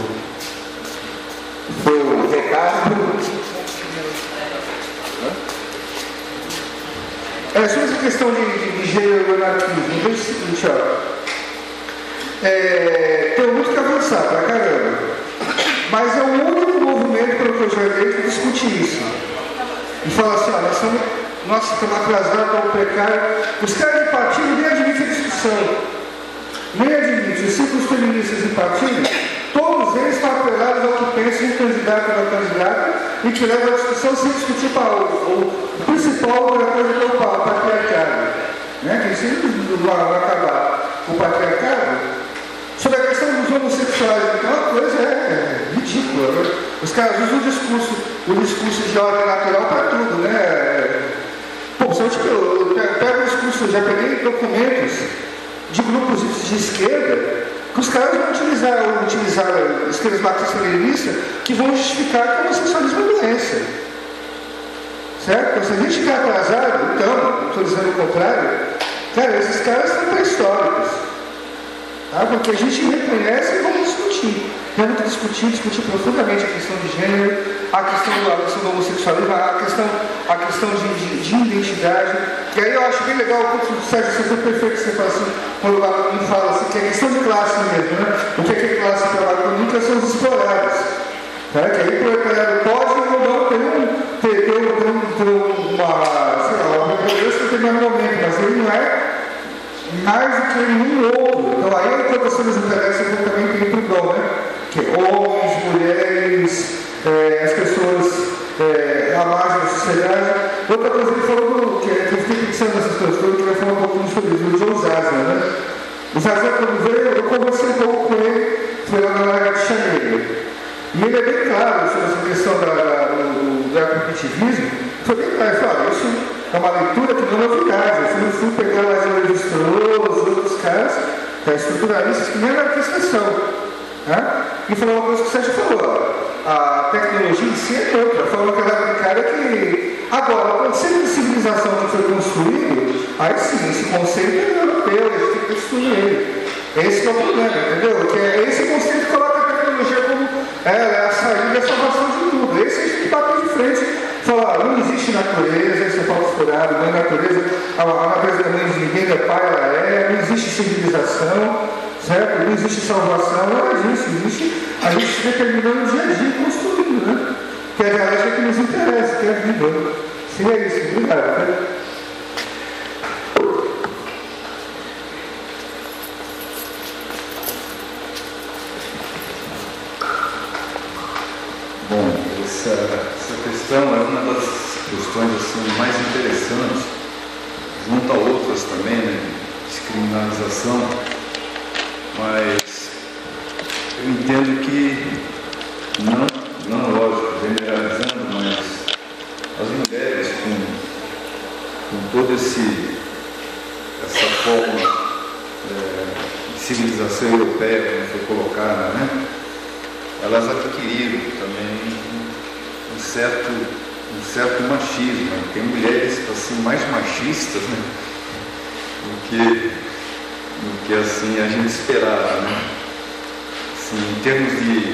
seu recado? É, sobre essa questão de, de, de gênero e anarquismo, veja o seguinte, ó. É, tem muito que avançar pra caramba. Mas é o único movimento, pelo que eu já vi, que discute isso. E fala assim, ó, nós estamos, nossa, estamos atrasados, estamos precários. Os caras de partido nem admitem a discussão. Nem admitem. Os círculos feministas de partido, todos eles estão apelados ao que pensa um candidato ou candidata e que leva a discussão sem discutir para o, o, o principal da coisa que é o patriarcado. Né? Que sempre vai acabar o patriarcado. Sobre a questão dos homossexuais, então a coisa é ridícula. Né? Os caras usam o discurso, o discurso de ordem natural para tudo, né? Pô, se eu, tipo, eu pego o discurso, já peguei documentos de grupos de esquerda que os caras vão utilizar, utilizar esquerdas marxistas-leninistas que vão justificar que o homossexualismo é doença. Certo? Então, se a gente ficar atrasado, então, não estou dizendo o contrário, cara, esses caras são pré-históricos. Tá? Porque a gente reconhece e vamos discutir. Temos que discutir, discutir profundamente a questão de gênero, a questão do, a questão do homossexualismo, a questão, a questão de, de, de identidade. E aí eu acho bem legal o ponto do Sérgio, você foi perfeito que você fala assim, quando o aluno fala assim, que é questão de classe mesmo, né? O que é, que é classe trabalho econômica são os explorados. Tá? Que aí o proletariado pode ou não ter, um, ter, ter, um, ter uma, sei lá, uma preferência que tem mais momento, mas ele não é mais do que nenhum outro. Então aí a importação das interesses também tem para o dom, né? Que homens, mulheres, é, as pessoas é, à margem da sociedade. Outra coisa que ele falou, do, que, que eu fiquei pensando nessas coisas, que eu queria falar um pouquinho sobre isso, o Joe Zasna, né? O Zasna, quando veio, eu conversei um pouco com ele, foi lá na Larga de Janeiro. E ele é bem claro sobre essa questão da, da, do, do aplicativismo. Foi bem claro, ele falou, isso é uma leitura que não é novidade. Eu fui, fui pegar lá de Levi-Strauss, outros caras, tá, estruturalistas, que nem anarquistas são. Né? E falou uma coisa que o Sérgio falou, a tecnologia em si é outra. Falou que ela é cara que, agora, o conceito de civilização que foi construído, aí sim, esse conceito é europeu, a gente tem que destruir ele. Esse é o problema, entendeu? Que é esse conceito que coloca a tecnologia como é, a saída e a salvação de tudo. Esse a gente tem que bater de frente. Falar, não existe natureza, esse é papo furado, não é natureza, a, a natureza da mãe de ninguém, é pai, ela é, não existe civilização, certo? Não existe salvação, não existe, existe a gente determinando o dia a dia, construindo, né? Que é a dialética que nos interessa, que é a vida. Sim, é isso, obrigado. Né? Bom, essa, essa questão é uma das questões assim, mais interessantes, junto a outras também, né, descriminalização, mas eu entendo que, não, não lógico, generalizando, mas as mulheres com, com toda esse, essa forma é, de civilização Constituição Europeia, quando foi colocada, né? Elas adquiriram também um certo, um certo machismo. Tem mulheres assim, mais machistas, né? do, que, do que assim, a gente esperava. Né? Assim, em termos de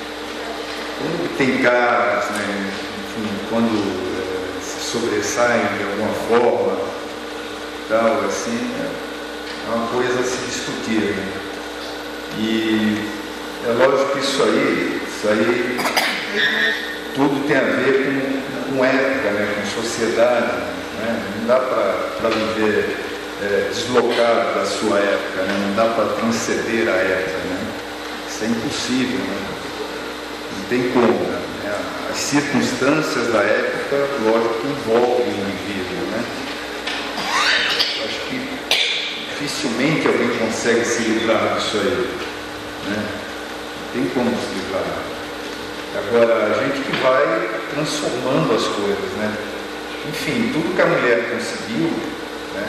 quando tem caras, né? Enfim, quando é, se sobressaem de alguma forma, tal, assim, é uma coisa a se discutir. Né? E é lógico que isso aí, isso aí tudo tem a ver com, com época, né? Com sociedade. Né? Não dá para viver é, deslocado da sua época, né? Não dá para transcender a época. Né? Isso é impossível. Né? Não tem como. Né? As circunstâncias da época, lógico que envolvem o indivíduo. Né? Acho que dificilmente alguém consegue se livrar disso aí. Né? Tem como se livrar. Agora, a gente que vai transformando as coisas, né? Enfim, tudo que a mulher conseguiu, né?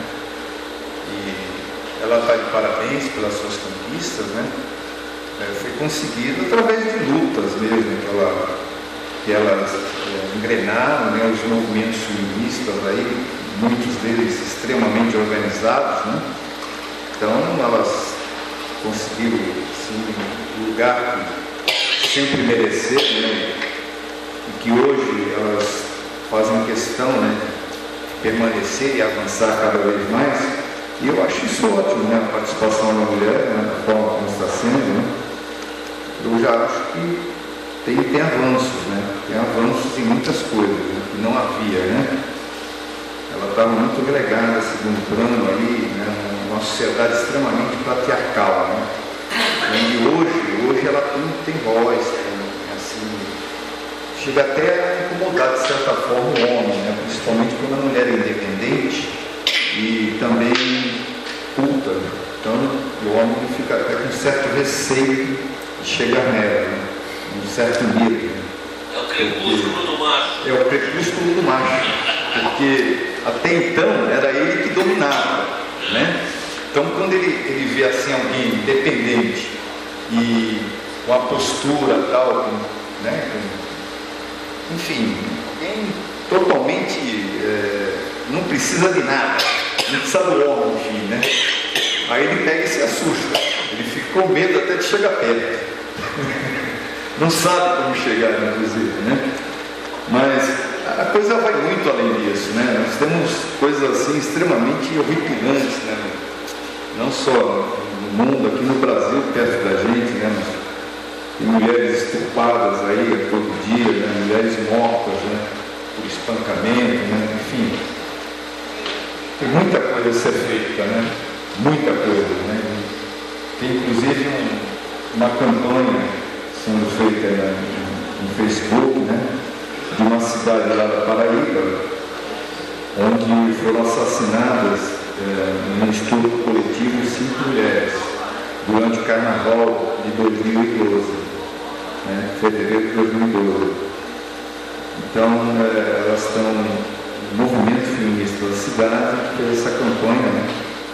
E ela está de parabéns pelas suas conquistas, né? É, foi conseguido através de lutas mesmo, que, ela, que elas é, engrenaram, né? Os movimentos feministas aí, muitos deles extremamente organizados, né? Então, elas conseguiram, assim, um lugar que sempre mereceram, né? E que hoje elas fazem questão, né, de permanecer e avançar cada vez mais. E eu acho isso ótimo, né, a participação da mulher, né, da forma como está sendo. Né? Eu já acho que tem, tem avanços, né? Tem avanços em muitas coisas, né, que não havia. Né? Ela estava muito relegada, segundo plano, ali, né, uma sociedade extremamente patriarcal. Né? E hoje, hoje ela tem, tem voz, tem, assim, chega até a incomodar de certa forma o homem, né? Principalmente quando a mulher é independente e também culta. Né? Então o homem fica até com um certo receio de chegar nela, né? Um certo medo. Né? É o crepúsculo do macho. É o crepúsculo do macho, porque até então era ele que dominava. Né? Então quando ele, ele vê assim alguém independente e com a postura tal, com, né, com, enfim, alguém totalmente é, não precisa de nada, não precisa do homem, enfim, né? Aí ele pega e se assusta, ele fica com medo até de chegar perto, não sabe como chegar, inclusive, né? Mas a coisa vai muito além disso, né? Nós temos coisas assim extremamente horripilantes, né? Não só no mundo, aqui no Brasil, perto da gente, né? Tem mulheres estupradas aí todo dia, né? Mulheres mortas, né? Por espancamento, né? Enfim, tem muita coisa a ser feita, né? Muita coisa, né? Tem inclusive um, uma campanha sendo feita né? no Facebook, né? De uma cidade lá da Paraíba, onde foram assassinadas É, um estudo coletivo cinco mulheres durante o carnaval de dois mil e doze, né, fevereiro de dois mil e doze. Então é, elas estão no movimento feminista da cidade que fez essa campanha, né,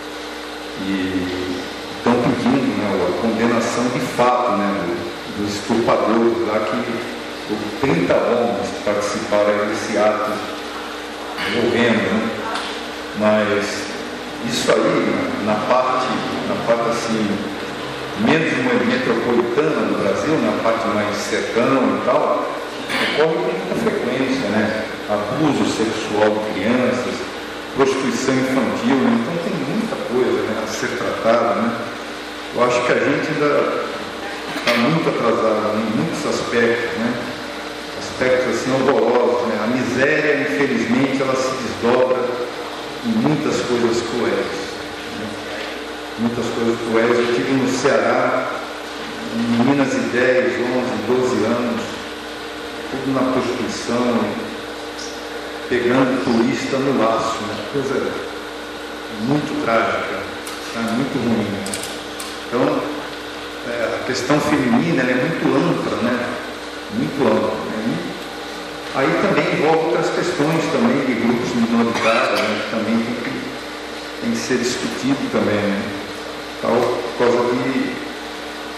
e estão pedindo né, a condenação de fato, né, dos estupradores lá, que houve trinta homens que participaram desse ato envolvendo, né, mas isso aí, na parte, na parte assim, menos metropolitana no Brasil, na parte mais sertão e tal, ocorre com muita frequência, né? Abuso sexual de crianças, prostituição infantil, né? Então tem muita coisa né, a ser tratada, né? Eu acho que a gente ainda está muito atrasado em muitos aspectos, né? Aspectos assim horrorosos, né? A miséria, infelizmente, ela se desdobra em muitas coisas cruéis, né? Muitas coisas cruéis. Eu estive no Ceará, em Minas de dez, onze, doze anos, tudo na prostituição, pegando turista no laço, né? Coisa muito trágica, tá? Muito ruim. Então, é, a questão feminina ela é muito ampla, né? Muito ampla. Né? Aí também envolve outras questões também de grupos minoritários, né, que também tem que, tem que ser discutido também, né, tal, por causa de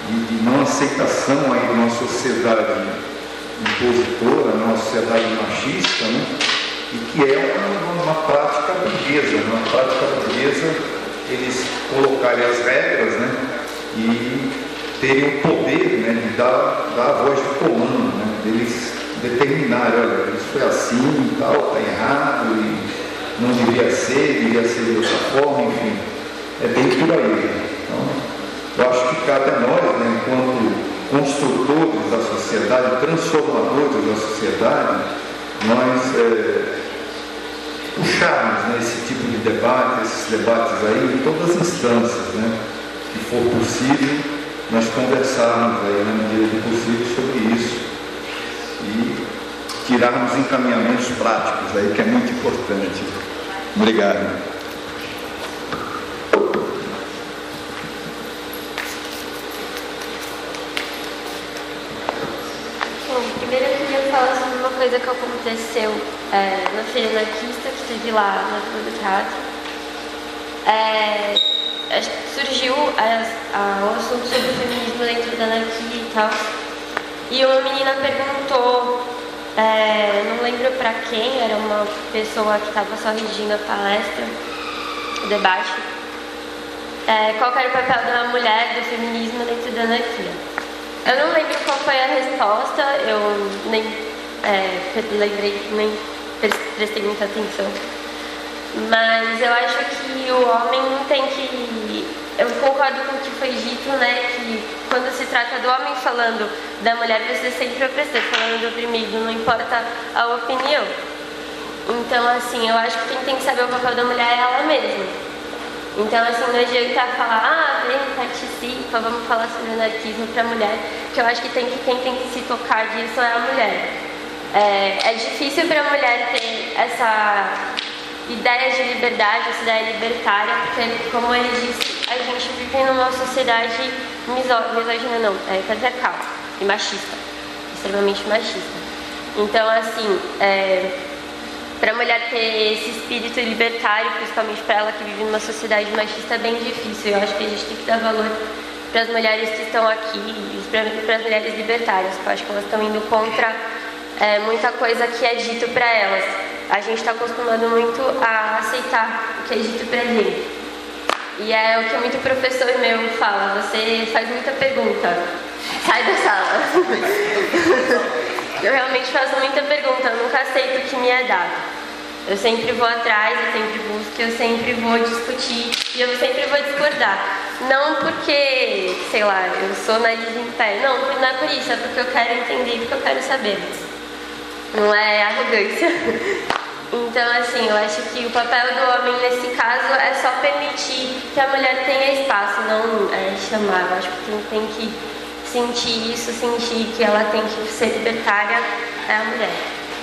e de não aceitação aí de uma sociedade impositora, uma sociedade machista, né? E que é uma, uma prática burguesa, né? Uma prática burguesa, eles colocarem as regras, né? E terem o poder, né? De dar, dar a voz de comando, né? Eles determinarem, olha, isso foi assim e tal, está errado, e não devia ser, devia ser de outra forma, enfim, é bem por aí. Né? Então, eu acho que cabe a nós, né, enquanto construtores da sociedade, transformadores da sociedade, nós é, puxarmos, né, esse tipo de debate, esses debates aí, em todas as instâncias, né, que for possível, nós conversarmos aí, na medida do possível, sobre isso e tirarmos encaminhamentos práticos aí, que é muito importante. Obrigado. Primeiro eu queria falar sobre uma coisa que aconteceu é, na Feira Anarquista, que teve lá na Vila do Teatro. É, surgiu a, a, o assunto sobre o feminismo dentro da anarquia e tal. E uma menina perguntou, é, não lembro pra quem, era uma pessoa que estava só redigindo a palestra, o debate, é, qual era o papel da mulher, do feminismo dentro da anarquia. Eu não lembro qual foi a resposta, eu nem é, lembrei, nem prestei muita atenção. Mas eu acho que o homem tem que... Eu concordo com o que foi dito, né, que quando se trata do homem falando da mulher, você sempre opressor, falando do oprimido, não importa a opinião. Então, assim, eu acho que quem tem que saber o papel da mulher é ela mesma. Então, assim, não adianta falar, ah, vem, participa, vamos falar sobre anarquismo para a mulher, que eu acho que, tem que quem tem que se tocar disso é a mulher. É, é difícil para a mulher ter essa ideia de liberdade, essa ideia libertária, porque, como ele disse, a gente vive numa sociedade misó- misógina, não, é patriarcal e machista, extremamente machista. Então, assim, é... para a mulher ter esse espírito libertário, principalmente para ela que vive numa sociedade machista, é bem difícil. Eu acho que a gente tem que dar valor para as mulheres que estão aqui e para as mulheres libertárias, porque eu acho que elas estão indo contra é, muita coisa que é dito para elas. A gente está acostumado muito a aceitar o que é dito para a gente. E é o que muito professor meu fala, você faz muita pergunta, sai da sala. Eu realmente faço muita pergunta, eu nunca aceito o que me é dado. Eu sempre vou atrás, eu sempre busco, eu sempre vou discutir e eu sempre vou discordar. Não porque, sei lá, eu sou nariz em pé, não, não é por isso, é porque eu quero entender, porque eu quero saber. Não é arrogância. Então, assim, eu acho que o papel do homem nesse caso é só permitir que a mulher tenha espaço, não é, chamar. Eu acho que quem tem que sentir isso, sentir que ela tem que ser libertária é a mulher.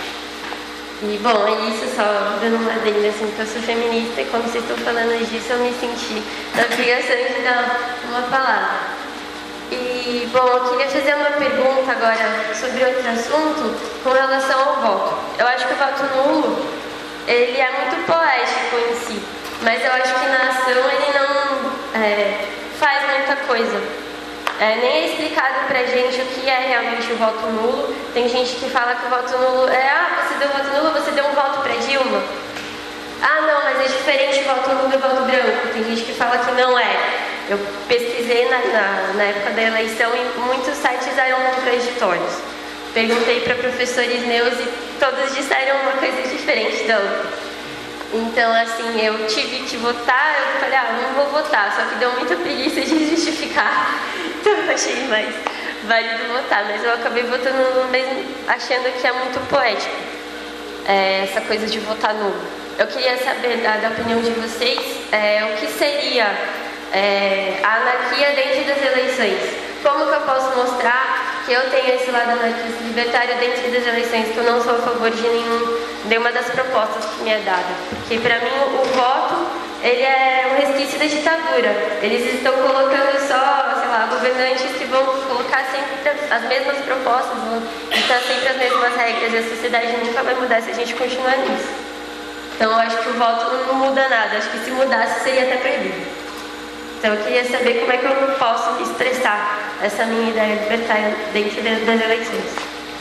E, bom, é isso, só dando uma adenda, assim, que eu sou feminista e quando vocês estão falando disso eu me senti na obrigação de dar uma palavra. E, bom, eu queria fazer uma pergunta agora sobre outro assunto com relação ao voto. Eu acho que o voto nulo, ele é muito poético em si, mas eu acho que na ação ele não é, faz muita coisa. É, nem é explicado pra gente o que é realmente o voto nulo. Tem gente que fala que o voto nulo é, ah, você deu voto nulo, você deu um voto pra Dilma. Ah, não, mas é diferente o voto nulo do voto branco. Tem gente que fala que não é. Eu pesquisei na, na, na época da eleição e muitos sites eram contraditórios. Perguntei para professores meus e todos disseram uma coisa diferente da outra. Então, assim, eu tive que votar, eu falei, ah, não vou votar, só que deu muita preguiça de justificar. Então eu achei mais válido votar, mas eu acabei votando mesmo achando que é muito poético, é, essa coisa de votar nulo. Eu queria saber, da, da opinião de vocês, é, o que seria é, a anarquia dentro das eleições. Como que eu posso mostrar que eu tenho esse lado anarquista libertário dentro das eleições, que eu não sou a favor de nenhum, nenhuma das propostas que me é dada? Porque para mim o, o voto, ele é um resquício da ditadura. Eles estão colocando só, sei lá, governantes que vão colocar sempre as mesmas propostas, vão ditar sempre as mesmas regras, e a sociedade nunca vai mudar se a gente continuar nisso. Então eu acho que o voto não muda nada, acho que se mudasse seria até proibido. Então eu queria saber como é que eu não posso expressar essa minha ideia libertária dentro das eleições.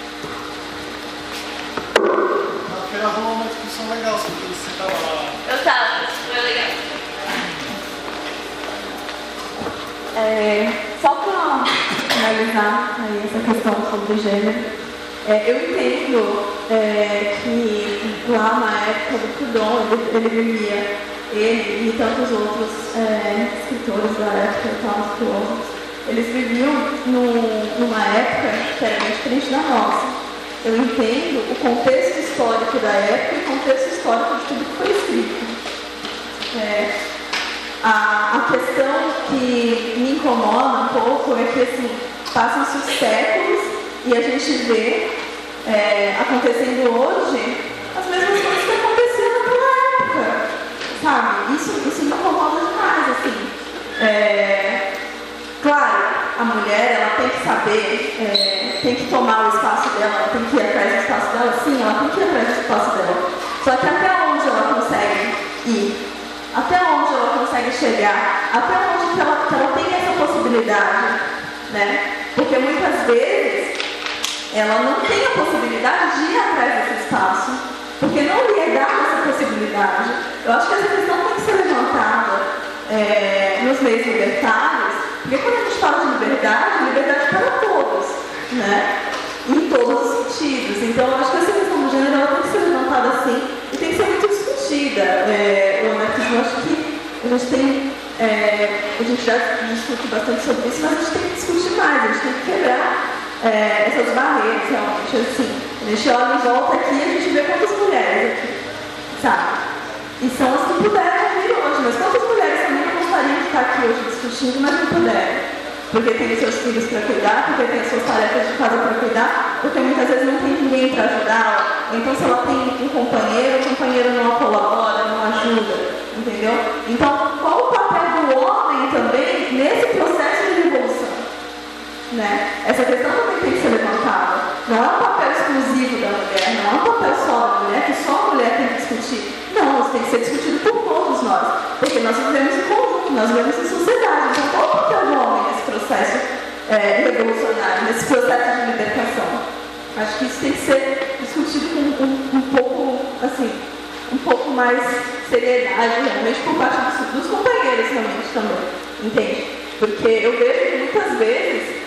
Na feira rolou uma discussão legal sobre isso, você estava lá. Eu estava, foi legal. É, só para finalizar aí essa questão sobre gênero, é, eu entendo é, que lá na época do Proudhon, ele, ele vivia, ele e tantos outros é, escritores da época, tantos filósofos, eles viviam no, numa época que era bem diferente da nossa. Eu entendo o contexto histórico da época e o contexto histórico de tudo que foi escrito. É, A, a questão que me incomoda um pouco é que assim, passam-se os séculos e a gente vê é, acontecendo hoje as mesmas coisas que aconteceram naquela época, sabe? Isso, isso me incomoda demais, assim. É, claro, a mulher ela tem que saber, é, tem que tomar o espaço dela, ela tem que ir atrás do espaço dela, sim, ela tem que ir atrás do espaço dela. Só que até onde ela consegue ir? Até onde ela consegue chegar, até onde que ela, que ela tem essa possibilidade, né? Porque muitas vezes ela não tem a possibilidade de ir atrás desse espaço, porque não lhe é dada essa possibilidade. Eu acho que essa questão tem que ser levantada é, nos meios libertários, porque quando a gente fala de liberdade, liberdade para todos, né? Em todos os sentidos. Então, eu acho que essa questão do gênero ela tem que ser levantada assim e tem que ser muito discutida. É, o anarquismo, eu acho que a gente tem, é, a gente já discute bastante sobre isso, mas a gente tem que discutir mais, a gente tem que quebrar é, essas barreiras, realmente, assim. A gente olha em volta aqui e a gente vê quantas mulheres aqui, sabe? E são as que puderam vir hoje, mas quantas mulheres também não gostariam de estar aqui hoje discutindo, mas não puderam? Porque tem os seus filhos para cuidar, porque tem as suas tarefas de casa para cuidar, porque muitas vezes não tem ninguém para ajudá-la. Então, se ela tem um companheiro, o companheiro não a colabora, não a ajuda, entendeu? Então, qual o papel do homem também nesse processo de revolução? Né? Essa questão também tem que ser levantada. Não é um papel exclusivo da mulher, não é um papel só da mulher, que só a mulher tem que discutir. Não, isso tem que ser discutido por todos nós, porque nós vivemos em conjunto, nós vivemos em sociedade. Então, qual o papel do homem nesse processo é, revolucionário, nesse processo de libertação? Acho que isso tem que ser discutido com um, um pouco, assim, um pouco mais seriedade, realmente, por parte dos, dos companheiros, realmente, também, entende? Porque eu vejo que muitas vezes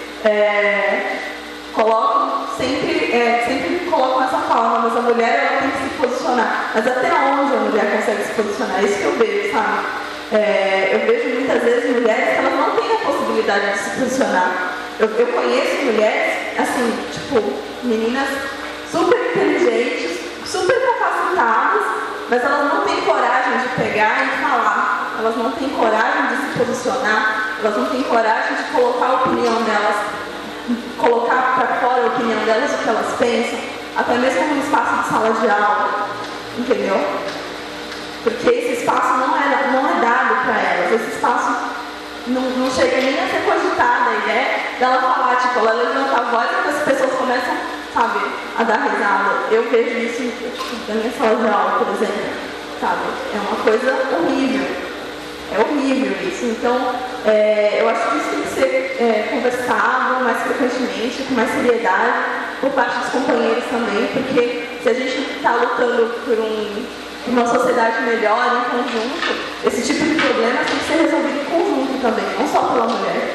é, colocam, sempre, é, sempre colocam essa fala, mas a mulher ela tem que se posicionar. Mas até onde a mulher consegue se posicionar? É isso que eu vejo, sabe? É, eu vejo muitas vezes mulheres que elas não têm a possibilidade de se posicionar. Eu, eu conheço mulheres, assim, tipo, meninas super inteligentes, super capacitadas, mas elas não têm coragem de pegar e falar. Elas não têm coragem de se posicionar, elas não têm coragem de colocar a opinião delas, colocar para fora a opinião delas, o que elas pensam, até mesmo no espaço de sala de aula, entendeu? Porque esse espaço não é, não é dado para elas, esse espaço não, não chega nem a ser cogitada a ideia dela falar, tipo, ela levanta a voz e as pessoas começam, sabe, a dar risada. Eu vejo isso tipo, na minha sala de aula, por exemplo, sabe? É uma coisa horrível. É horrível isso. Então, é, eu acho que isso tem que ser é, conversado mais frequentemente, com mais seriedade, por parte dos companheiros também, porque se a gente está lutando por um, uma sociedade melhor em conjunto, esse tipo de problema tem que ser resolvido em conjunto também, não só pela mulher.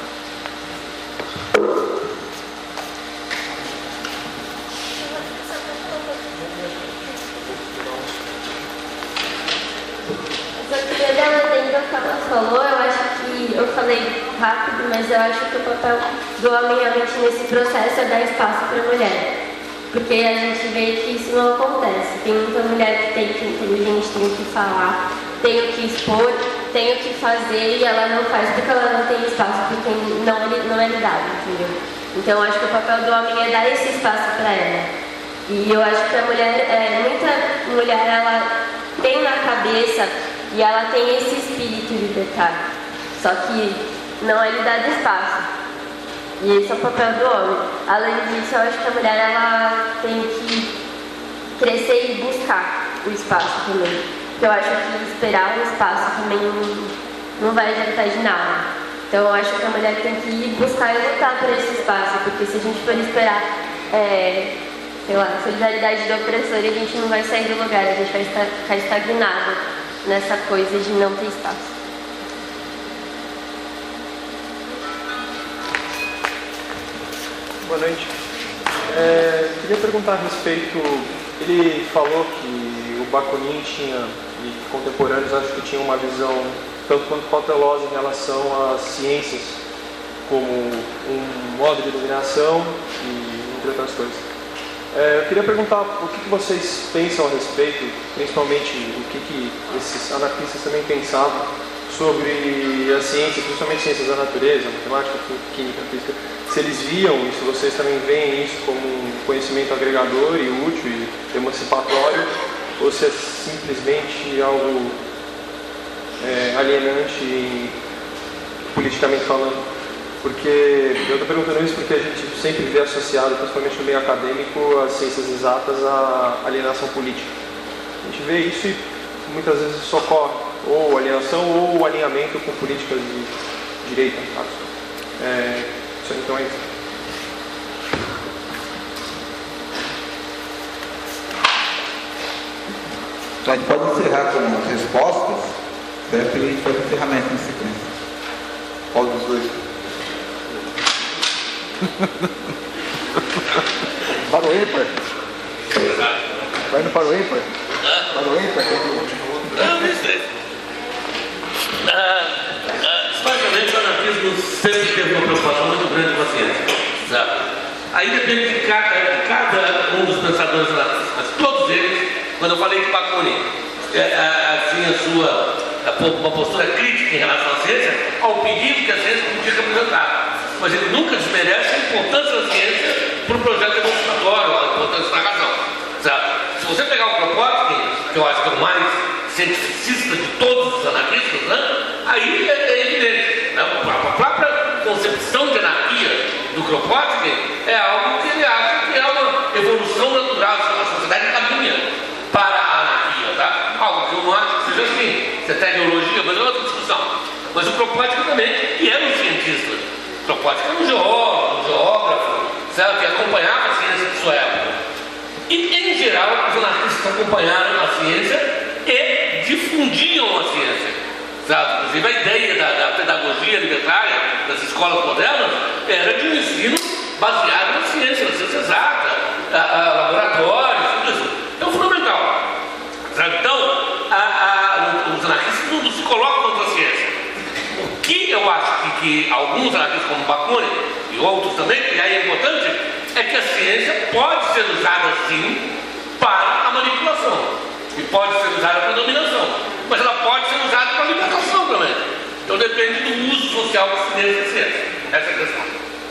Que ela falou, eu acho que eu falei rápido, mas eu acho que o papel do homem realmente nesse processo é dar espaço para a mulher, porque a gente vê que isso não acontece. Tem muita mulher que tem que ser inteligente, tem o que falar, tem o que expor, tem o que fazer e ela não faz porque ela não tem espaço, porque não, não é dado, entendeu? Então eu acho que o papel do homem é dar esse espaço para ela. E eu acho que a mulher, é, muita mulher, ela tem na cabeça e ela tem esse espírito libertário, só que não é lhe dado espaço. E esse é o papel do homem. Além disso, eu acho que a mulher ela tem que crescer e buscar o espaço também. Porque eu acho que esperar o espaço também não vai adiantar de nada. Então eu acho que a mulher tem que ir buscar e lutar por esse espaço, porque se a gente for esperar, é, sei lá, solidariedade do opressor, a gente não vai sair do lugar, a gente vai estar, ficar estagnado nessa coisa de não ter espaço. Boa noite. É, queria perguntar a respeito, ele falou que o Bakunin tinha, e contemporâneos acho que tinham uma visão tanto quanto cautelosa em relação às ciências como um modo de dominação e entre outras coisas. É, eu queria perguntar o que, que vocês pensam a respeito, principalmente o que, que esses anarquistas também pensavam sobre a ciência, principalmente ciências da natureza, matemática, química, física. Se eles viam, e se vocês também veem isso como um conhecimento agregador e útil e emancipatório, ou se é simplesmente algo é, alienante politicamente falando. Porque eu estou perguntando isso porque a gente sempre vê associado, principalmente no meio acadêmico, as ciências exatas à alienação política. A gente vê isso e muitas vezes isso ocorre, ou alienação ou alinhamento com políticas de direita, no caso. É, então é isso. A gente pode encerrar com as respostas, certo? E a gente faz o encerramento em sequência. Qual dos dois? Para o ímpar. Vai no para o ímpar? Para o ímpar? Não, não sei. Historicamente, o anarquismo sempre teve uma preocupação muito grande com a ciência. Sabe? Aí depende de cada, de cada um dos pensadores anarquistas, mas todos eles, quando eu falei que Bakunin tinha sua, uma postura crítica em relação à ciência, ao perigo que a ciência podia representar. Mas ele nunca desmerece a importância da ciência para o projeto demonstratório, a importância da razão. Sabe? Se você pegar o Kropotkin, que eu acho que é o mais cientificista de todos os anarquistas, né? Aí é, é evidente. Né? A própria concepção de anarquia do Kropotkin é algo que ele acha que é uma evolução natural, a sociedade caminha para a anarquia. Tá? Algo que eu não acho que seja assim. Você tem ideologia, mas é outra discussão. Mas o Kropotkin também, e era um cientista. Kropotkin era um geólogo, um geógrafo, sabe, que acompanhava a ciência de sua época. E, em geral, os anarquistas acompanharam a ciência e difundiam a ciência. Sabe? Inclusive, a ideia da, da pedagogia libertária das escolas modernas era de um ensino baseado na ciência, na ciência exata, a, a laboratórios, tudo isso. É um fundamental. Sabe? Então, a, a, os anarquistas não se colocam contra a ciência. O que eu acho que, que alguns anarquistas, como Bakunin e outros também, e aí é importante, é que a ciência pode ser usada sim para a manipulação e pode ser usada para a dominação, mas ela pode ser usada para a libertação também. Então depende do uso social que se dê da ciência. Essa é a questão.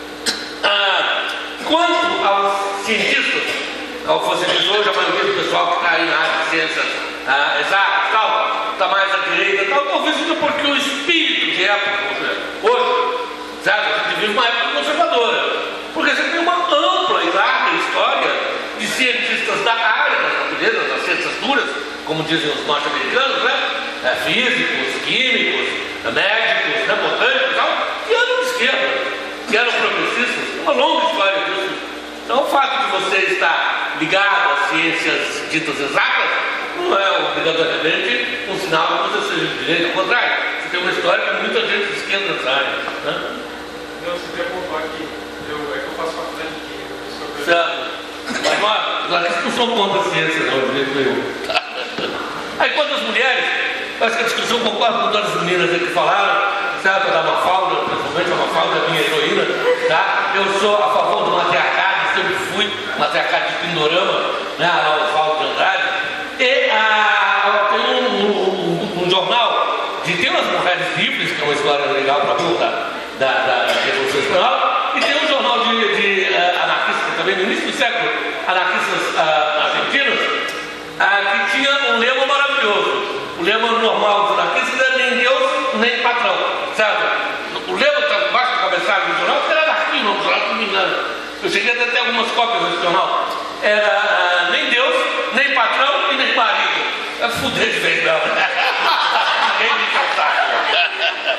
Ah, quanto aos cientistas, ao que você diz hoje, a maioria do pessoal que está aí na área de ciências ah, exatas e tal, está mais à direita e tal, talvez seja porque o espírito de época, hoje, sabe, a gente vive uma época conservadora, porque você tem uma ampla e larga história de cientistas da área das naturezas, das ciências duras, como dizem os norte-americanos, né? É, físicos, químicos, médicos, né? botânicos e tal, que eram de esquerda, que eram progressistas, uma longa história disso. Então o fato de você estar ligado às ciências ditas exatas não é obrigatoriamente um sinal de que você seja de direita, ao contrário, você tem uma história com muita gente de esquerda nessa área. Né? Não, você quer pontuar aqui, eu, é que eu faço faculdade de química. Certo. Mas nós, os anarquistas não são contra a ciência, não, de jeito nenhum. Aí quanto às mulheres, eu acho que a discussão concorda com todas as meninas que falaram, certo? Da Mafalda, principalmente a Mafalda é minha heroína, tá? Eu sou a favor do matriarcado, sempre fui matriarcado de Pindorama, né? A Mafalda de Andrade. E a, tem um, um, um jornal de tem umas mulheres livres, que é uma história legal para mim, da, da, da Revolução Espanhola, e tem um jornal de, de uh, anarquistas também, no início do século, anarquistas uh, argentinos, uh, que tinha um lema maravilhoso. O lema normal dos anarquistas é nem Deus, nem patrão, certo? O lema está embaixo do cabeçalho do jornal, que era anarquia, não, jornal, se não me engano. Eu cheguei até ter algumas cópias desse jornal. Era uh, nem Deus, nem patrão e nem marido. É fuder de vez, não. Ninguém me contar.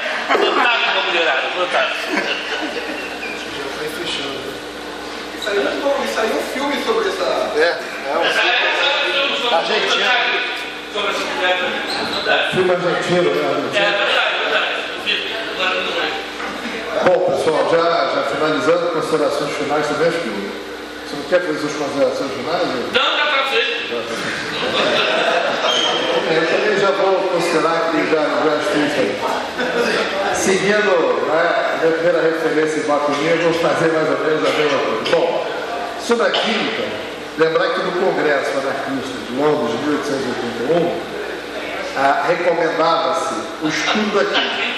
filme sobre essa... É, é um filme argentino. Sobre essa mulher também. Filme argentino, né? Argentino. É verdade, é verdade. Agora não é. Bom, pessoal, já, já finalizando, considerações finais também, acho que você não quer fazer suas considerações finais? Né? Não, já está feito. Eu também já vou considerar que já, já fiz aí. Seguindo, né, a minha primeira referência em Bakunin, eu vou fazer mais ou menos a mesma coisa. Bom, sobre a química, lembrar que no Congresso Anarquista de Londres, de mil oitocentos e oitenta e um, ah, recomendava-se o estudo da química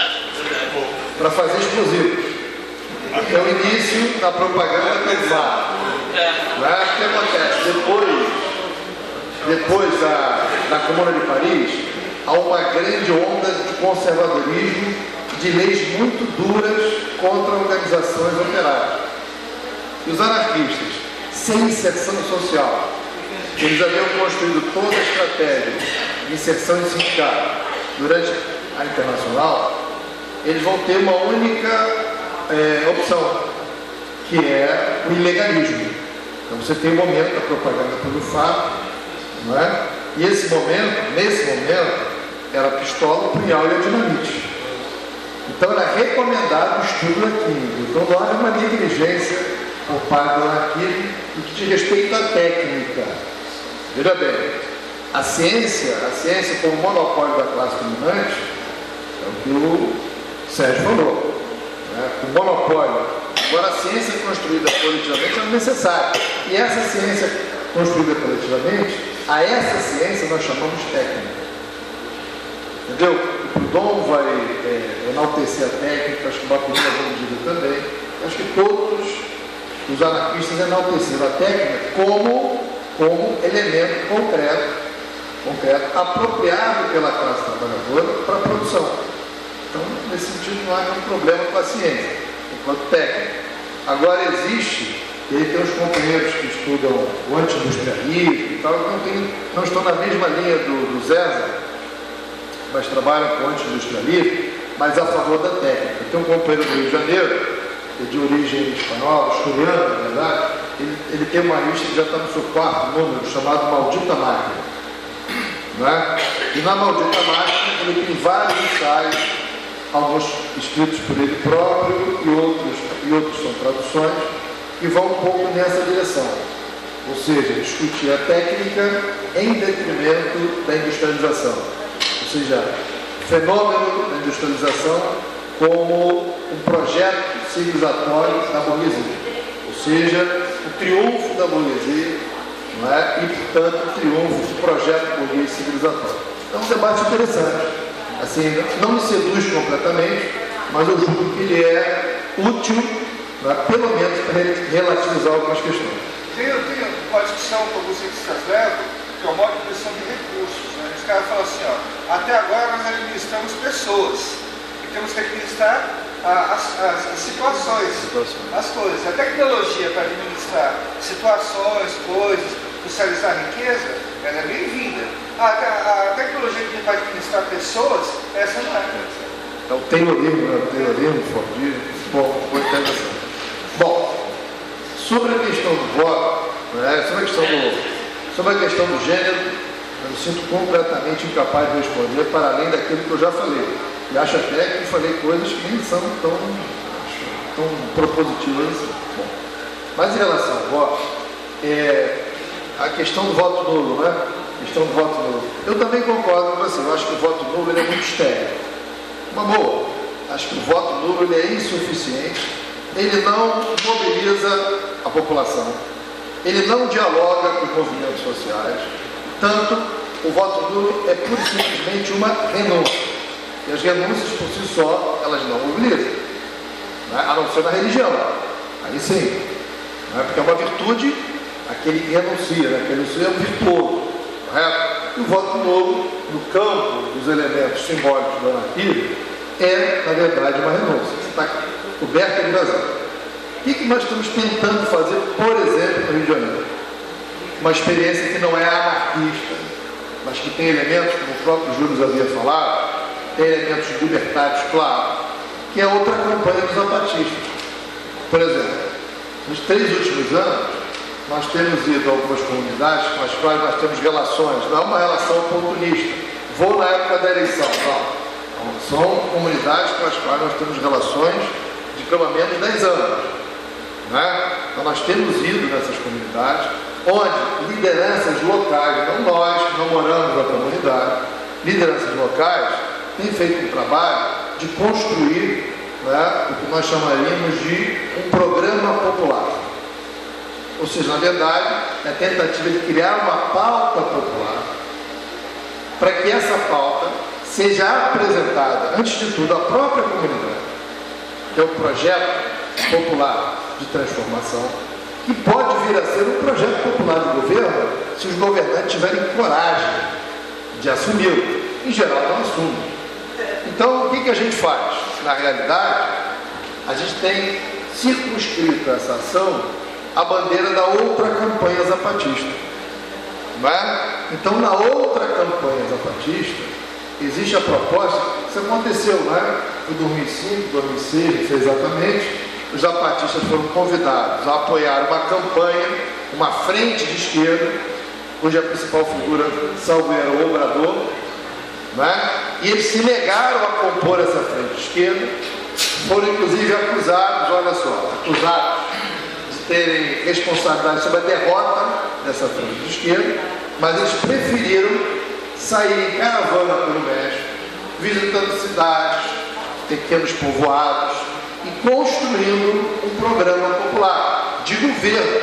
para fazer explosivos. É o início da propaganda pensada. Né? O que acontece? Depois, depois da, da Comuna de Paris, há uma grande onda de conservadorismo, de leis muito duras contra organizações operárias. E os anarquistas, sem inserção social, eles haviam construído toda a estratégia de inserção de sindicato durante a Internacional, eles vão ter uma única é, opção, que é o ilegalismo. Então você tem o momento da propaganda pelo fato, não é? E esse momento, nesse momento, era a pistola, o punhal e a dinamite. Então era recomendado o estudo da química. Então não há uma negligência por parte do anarquismo no que diz respeito à técnica. Veja bem, a ciência, a ciência como monopólio da classe dominante, é o que o Sérgio falou, né? O monopólio. Agora a ciência construída coletivamente é necessária. E essa ciência construída coletivamente, a essa ciência nós chamamos técnica. Entendeu? O Proudhon vai é, enaltecer a técnica, acho que o Bakunin vai dizer também. Acho que todos os anarquistas enalteceram a técnica como, como elemento concreto, concreto, apropriado pela classe trabalhadora para a produção. Então, nesse sentido, não há nenhum problema com a ciência, enquanto técnica. Agora existe, e aí tem os companheiros que estudam o anti-industrialismo e tal, que não, tem, não estão na mesma linha do, do Zéza, mas trabalham com anti-industrialismo, mas a favor da técnica. Tem um companheiro do Rio de Janeiro, que é de origem espanhola, asturiana, na verdade, ele, ele tem uma lista que já está no seu quarto número, chamado Maldita Máquina. Né? E na Maldita Máquina ele tem vários ensaios, alguns escritos por ele próprio e outros, e outros são traduções, que vão um pouco nessa direção. Ou seja, discutir a técnica em detrimento da industrialização. Ou seja, o fenômeno da industrialização como um projeto civilizatório da burguesia. Ou seja, o triunfo da burguesia, não é? E, portanto, o triunfo do projeto burguês civilizatório. Então, um debate interessante. Assim, não me seduz completamente, mas eu julgo que ele é útil, não é? Pelo menos para relativizar algumas questões. Tem, tem uma discussão que alguns cientistas levam, que é o modo de pressão de recursos. Né? Os caras falam assim, ó, até agora nós administramos pessoas, e temos que administrar a, as, as, as situações, as coisas. A tecnologia para administrar situações, coisas, socializar a riqueza, ela é bem-vinda. A, a, a tecnologia que para administrar pessoas, essa não é. É o Taylorismo, né? O Taylorismo, o Fordismo, bom, muito interessante. Bom, sobre a questão do voto, né? sobre, a questão do, sobre a questão do gênero, eu me sinto completamente incapaz de responder para além daquilo que eu já falei. E acho até que eu falei coisas que nem são tão, tão propositivas assim. Bom, mas em relação ao voto, é, a questão do voto nulo, né? A questão do voto nulo. Eu também concordo com você, eu acho que o voto nulo ele é muito estéril. Uma boa. Acho que o voto nulo ele é insuficiente, ele não mobiliza a população, ele não dialoga com os movimentos sociais. Tanto, o voto nulo é pura e simplesmente uma renúncia. E as renúncias por si só, elas não mobilizam, né? A não ser na religião. Aí sim, né? Porque é uma virtude, aquele que renuncia, né? Aquele renuncia é um virtuoso, correto? E o voto nulo, no campo dos elementos simbólicos do anarquismo, é, na verdade, uma renúncia. Você está coberta de razão. O que, que nós estamos tentando fazer, por exemplo, no Rio de Janeiro? Uma experiência que não é anarquista, mas que tem elementos, como o próprio Júlio havia falado, tem elementos libertários, claro, que é outra campanha dos zapatistas. Por exemplo, nos três últimos anos, nós temos ido a algumas comunidades com as quais nós temos relações, não é uma relação oportunista. Vou na época da eleição, não. São comunidades com as quais nós temos relações de pelo menos dez anos. Né? Então nós temos ido nessas comunidades, onde lideranças locais, não nós que não moramos na comunidade, lideranças locais têm feito um trabalho de construir, né, o que nós chamaríamos de um programa popular. Ou seja, na verdade, é a tentativa de criar uma pauta popular para que essa pauta seja apresentada, antes de tudo, à própria comunidade, que é o projeto popular de transformação, que pode vir a ser um projeto popular de governo se os governantes tiverem coragem de assumi-lo. Em geral, não assumem. Então, o que, que a gente faz? Na realidade, a gente tem circunscrito essa ação à bandeira da outra campanha zapatista. Não é? Então, na outra campanha zapatista, existe a proposta, isso aconteceu, não é? Foi em dois mil e cinco, dois mil e seis, não sei exatamente, os zapatistas foram convidados a apoiar uma campanha, uma frente de esquerda, cuja principal figura, salvo era o Obrador, não é? E eles se negaram a compor essa frente de esquerda, foram inclusive acusados, olha só, acusados de terem responsabilidade sobre a derrota dessa frente de esquerda, mas eles preferiram sair em caravana pelo México, visitando cidades, pequenos povoados e construindo um programa popular de governo.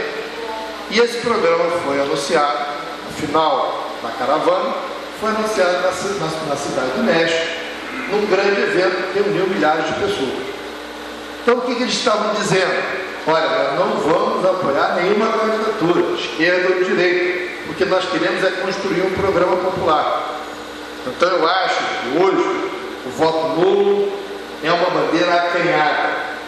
E esse programa foi anunciado, no final da caravana, foi anunciado na, na, na cidade do México, num grande evento que reuniu milhares de pessoas. Então o que, que eles estavam dizendo? Olha, nós não vamos apoiar nenhuma candidatura, esquerda ou direita, porque nós queremos é construir um programa popular. Então eu acho que hoje o voto nulo é uma bandeira acanhada,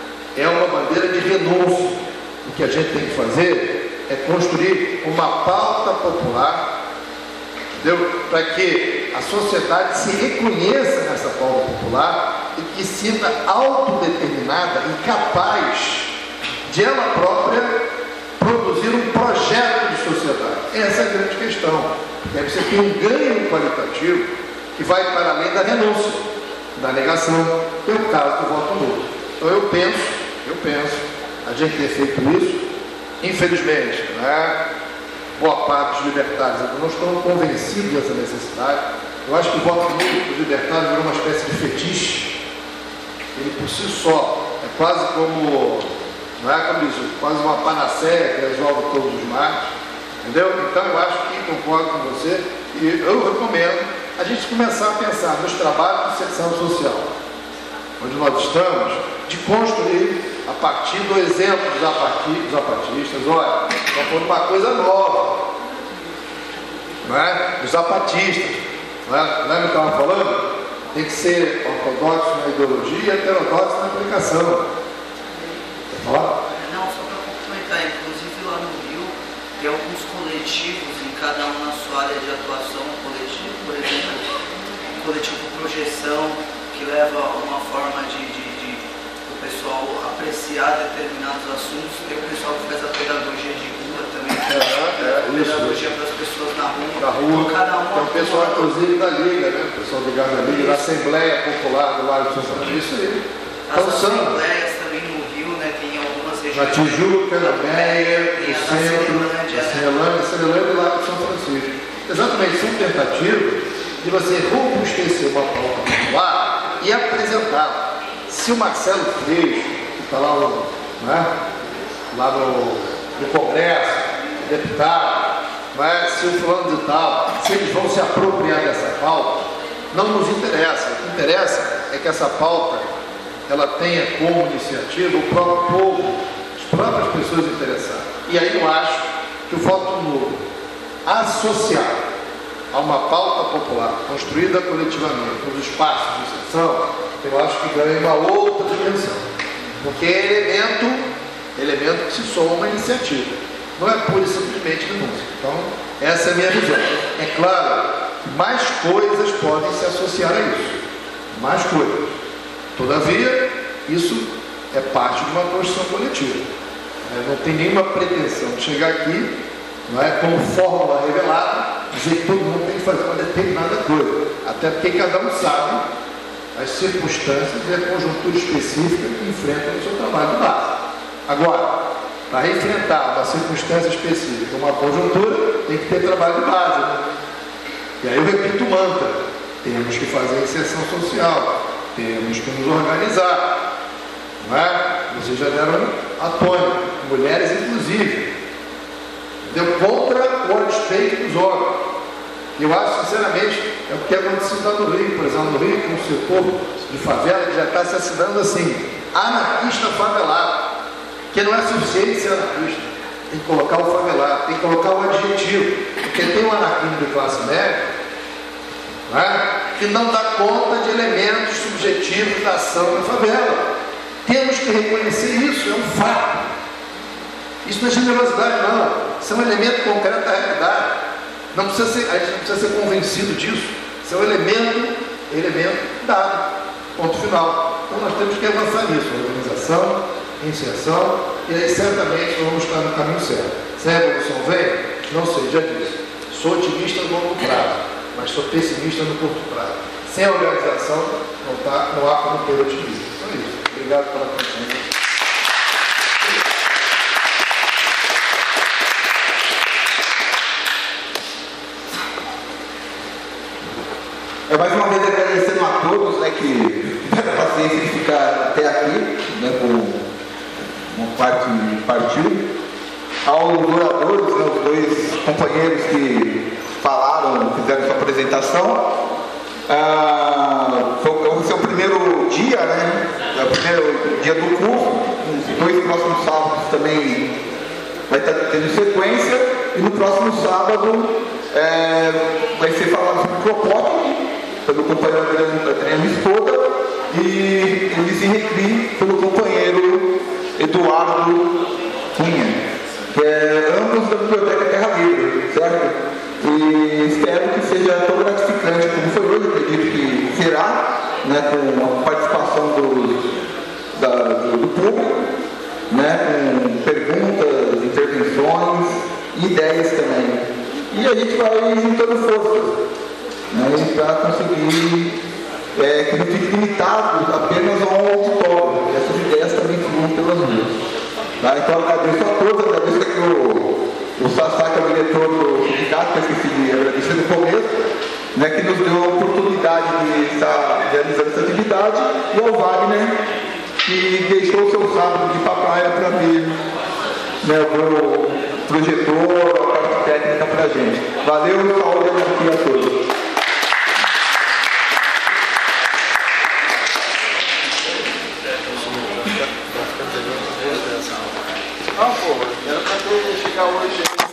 é uma bandeira de renúncia. O que a gente tem que fazer é construir uma pauta popular, entendeu? Para que a sociedade se reconheça nessa pauta popular e que se sinta autodeterminada e capaz de ela própria produzir um projeto de sociedade. Essa é a grande questão. É você ter um ganho qualitativo que vai para além da renúncia, da negação, que é o caso do voto nulo. Então eu penso, eu penso, a gente ter feito isso, infelizmente, né, boa parte dos libertários não estão convencidos dessa necessidade. Eu acho que o voto nulo dos libertários virou uma espécie de fetiche. Ele por si só é quase como, não é como isso, quase uma panaceia que resolve todos os males, entendeu? Então eu acho que concordo com você e eu recomendo a gente começar a pensar nos trabalhos de inserção social, onde nós estamos, de construir a partir do exemplo dos zapatistas. Olha, estão falando uma coisa nova, não é? Os zapatistas, não é? Não é o que eu estava falando? Tem que ser ortodoxo na ideologia e heterodoxo na aplicação. Quer falar? Não, só para complementar, inclusive lá no Rio tem alguns coletivos, em cada um na sua área de atuação, um coletivo, por exemplo, um coletivo Projeção, que leva uma forma de, de, de o pessoal apreciar determinados assuntos. Tem o pessoal que faz a pedagogia de rua também, que é, é, a pedagogia para as pessoas na rua. Na rua, então, cada um tem o pessoal inclusive da Liga, né? O pessoal ligado à Liga, da Assembleia Popular do Largo de São Francisco. Isso aí. As então, assembleias são... também no Rio, né? Tem algumas regiões. Na Tijuca, na Meia, no centro, na Cinelândia, Cinelândia e Largo de São Francisco. Exatamente, são tentativas de você robustecer uma pauta popular e apresentar. Se o Marcelo Freixo, que está lá, no, né, lá no, no Congresso, deputado, né, se o fulano de tal, se eles vão se apropriar dessa pauta, não nos interessa. O que interessa é que essa pauta ela tenha como iniciativa o próprio povo, as próprias pessoas interessadas. E aí eu acho que o voto nulo associado a uma pauta popular construída coletivamente, nos espaços de exceção, eu acho que ganha uma outra dimensão. Porque é elemento, elemento que se soma uma iniciativa. Não é pura e simplesmente renúncia. Então, essa é a minha visão. É claro que mais coisas podem se associar a isso. Mais coisas. Todavia, isso é parte de uma construção coletiva. É, não tem nenhuma pretensão de chegar aqui, não é, como fórmula revelada, dizer que todo mundo tem que fazer uma determinada coisa. Até porque cada um sabe as circunstâncias e a conjuntura específica que enfrenta no seu trabalho de base. Agora, para enfrentar uma circunstância específica, uma conjuntura, tem que ter trabalho de base. Né? E aí eu repito o mantra: temos que fazer inserção social, temos que nos organizar. Não é? Vocês já deram a tônica, mulheres inclusive. Deu contra ou a despeito dos homens. Eu acho, sinceramente, é o que aconteceu lá no Rio, por exemplo, no Rio, com um setor de favela que já está se assinando assim, anarquista favelado, que não é suficiente ser anarquista, tem que colocar o favelado, tem que colocar o adjetivo, porque tem um anarquismo de classe média, não é? Que não dá conta de elementos subjetivos da ação na favela. Temos que reconhecer isso, é um fato. Isso não é generosidade, não. Isso é um elemento concreto da realidade. Não precisa ser, a gente não precisa ser convencido disso. Isso é um elemento, elemento dado. Ponto final. Então nós temos que avançar nisso. Organização, inserção, e aí certamente vamos estar no caminho certo. Se a revolução vem, não sei, já disse. Sou otimista no longo prazo, mas sou pessimista no curto prazo. Sem a organização, não, tá, não há como ter otimismo. Então é isso. Obrigado pela atenção. É mais uma vez agradecendo a todos, né, que tiveram a paciência de ficar até aqui, né, com uma parte partiu. Aos oradores, né, os dois companheiros que falaram, fizeram sua apresentação. Ah, foi o seu primeiro dia, né? É o primeiro dia do curso. Os dois próximos sábados também vai estar tendo sequência. E no próximo sábado é, vai ser falado sobre propósito pelo companheiro Adriano Estoda e Elis Recri pelo companheiro Eduardo Cunha, que é ambos da Biblioteca Terra Livre, certo? E espero que seja tão gratificante como foi hoje, acredito que será, né, com a participação do, da, do, do público, né, com perguntas, intervenções e ideias também. E a gente vai juntando forças, né, para conseguir é, que não fique limitado apenas a um auditório, que essas ideias também fluam pelas ruas. Tá? Então eu agradeço a todos, agradeço aqui o, o Sassá, que é o diretor do sindicato, que eu esqueci de agradecer no começo, né, que nos deu a oportunidade de estar realizando essa atividade, e ao Wagner, que deixou o seu sábado de ir para a praia para ver, né, o projetor, a parte técnica para a gente. Valeu, saúde e a todos. Não, pô, era pra ter chegar hoje.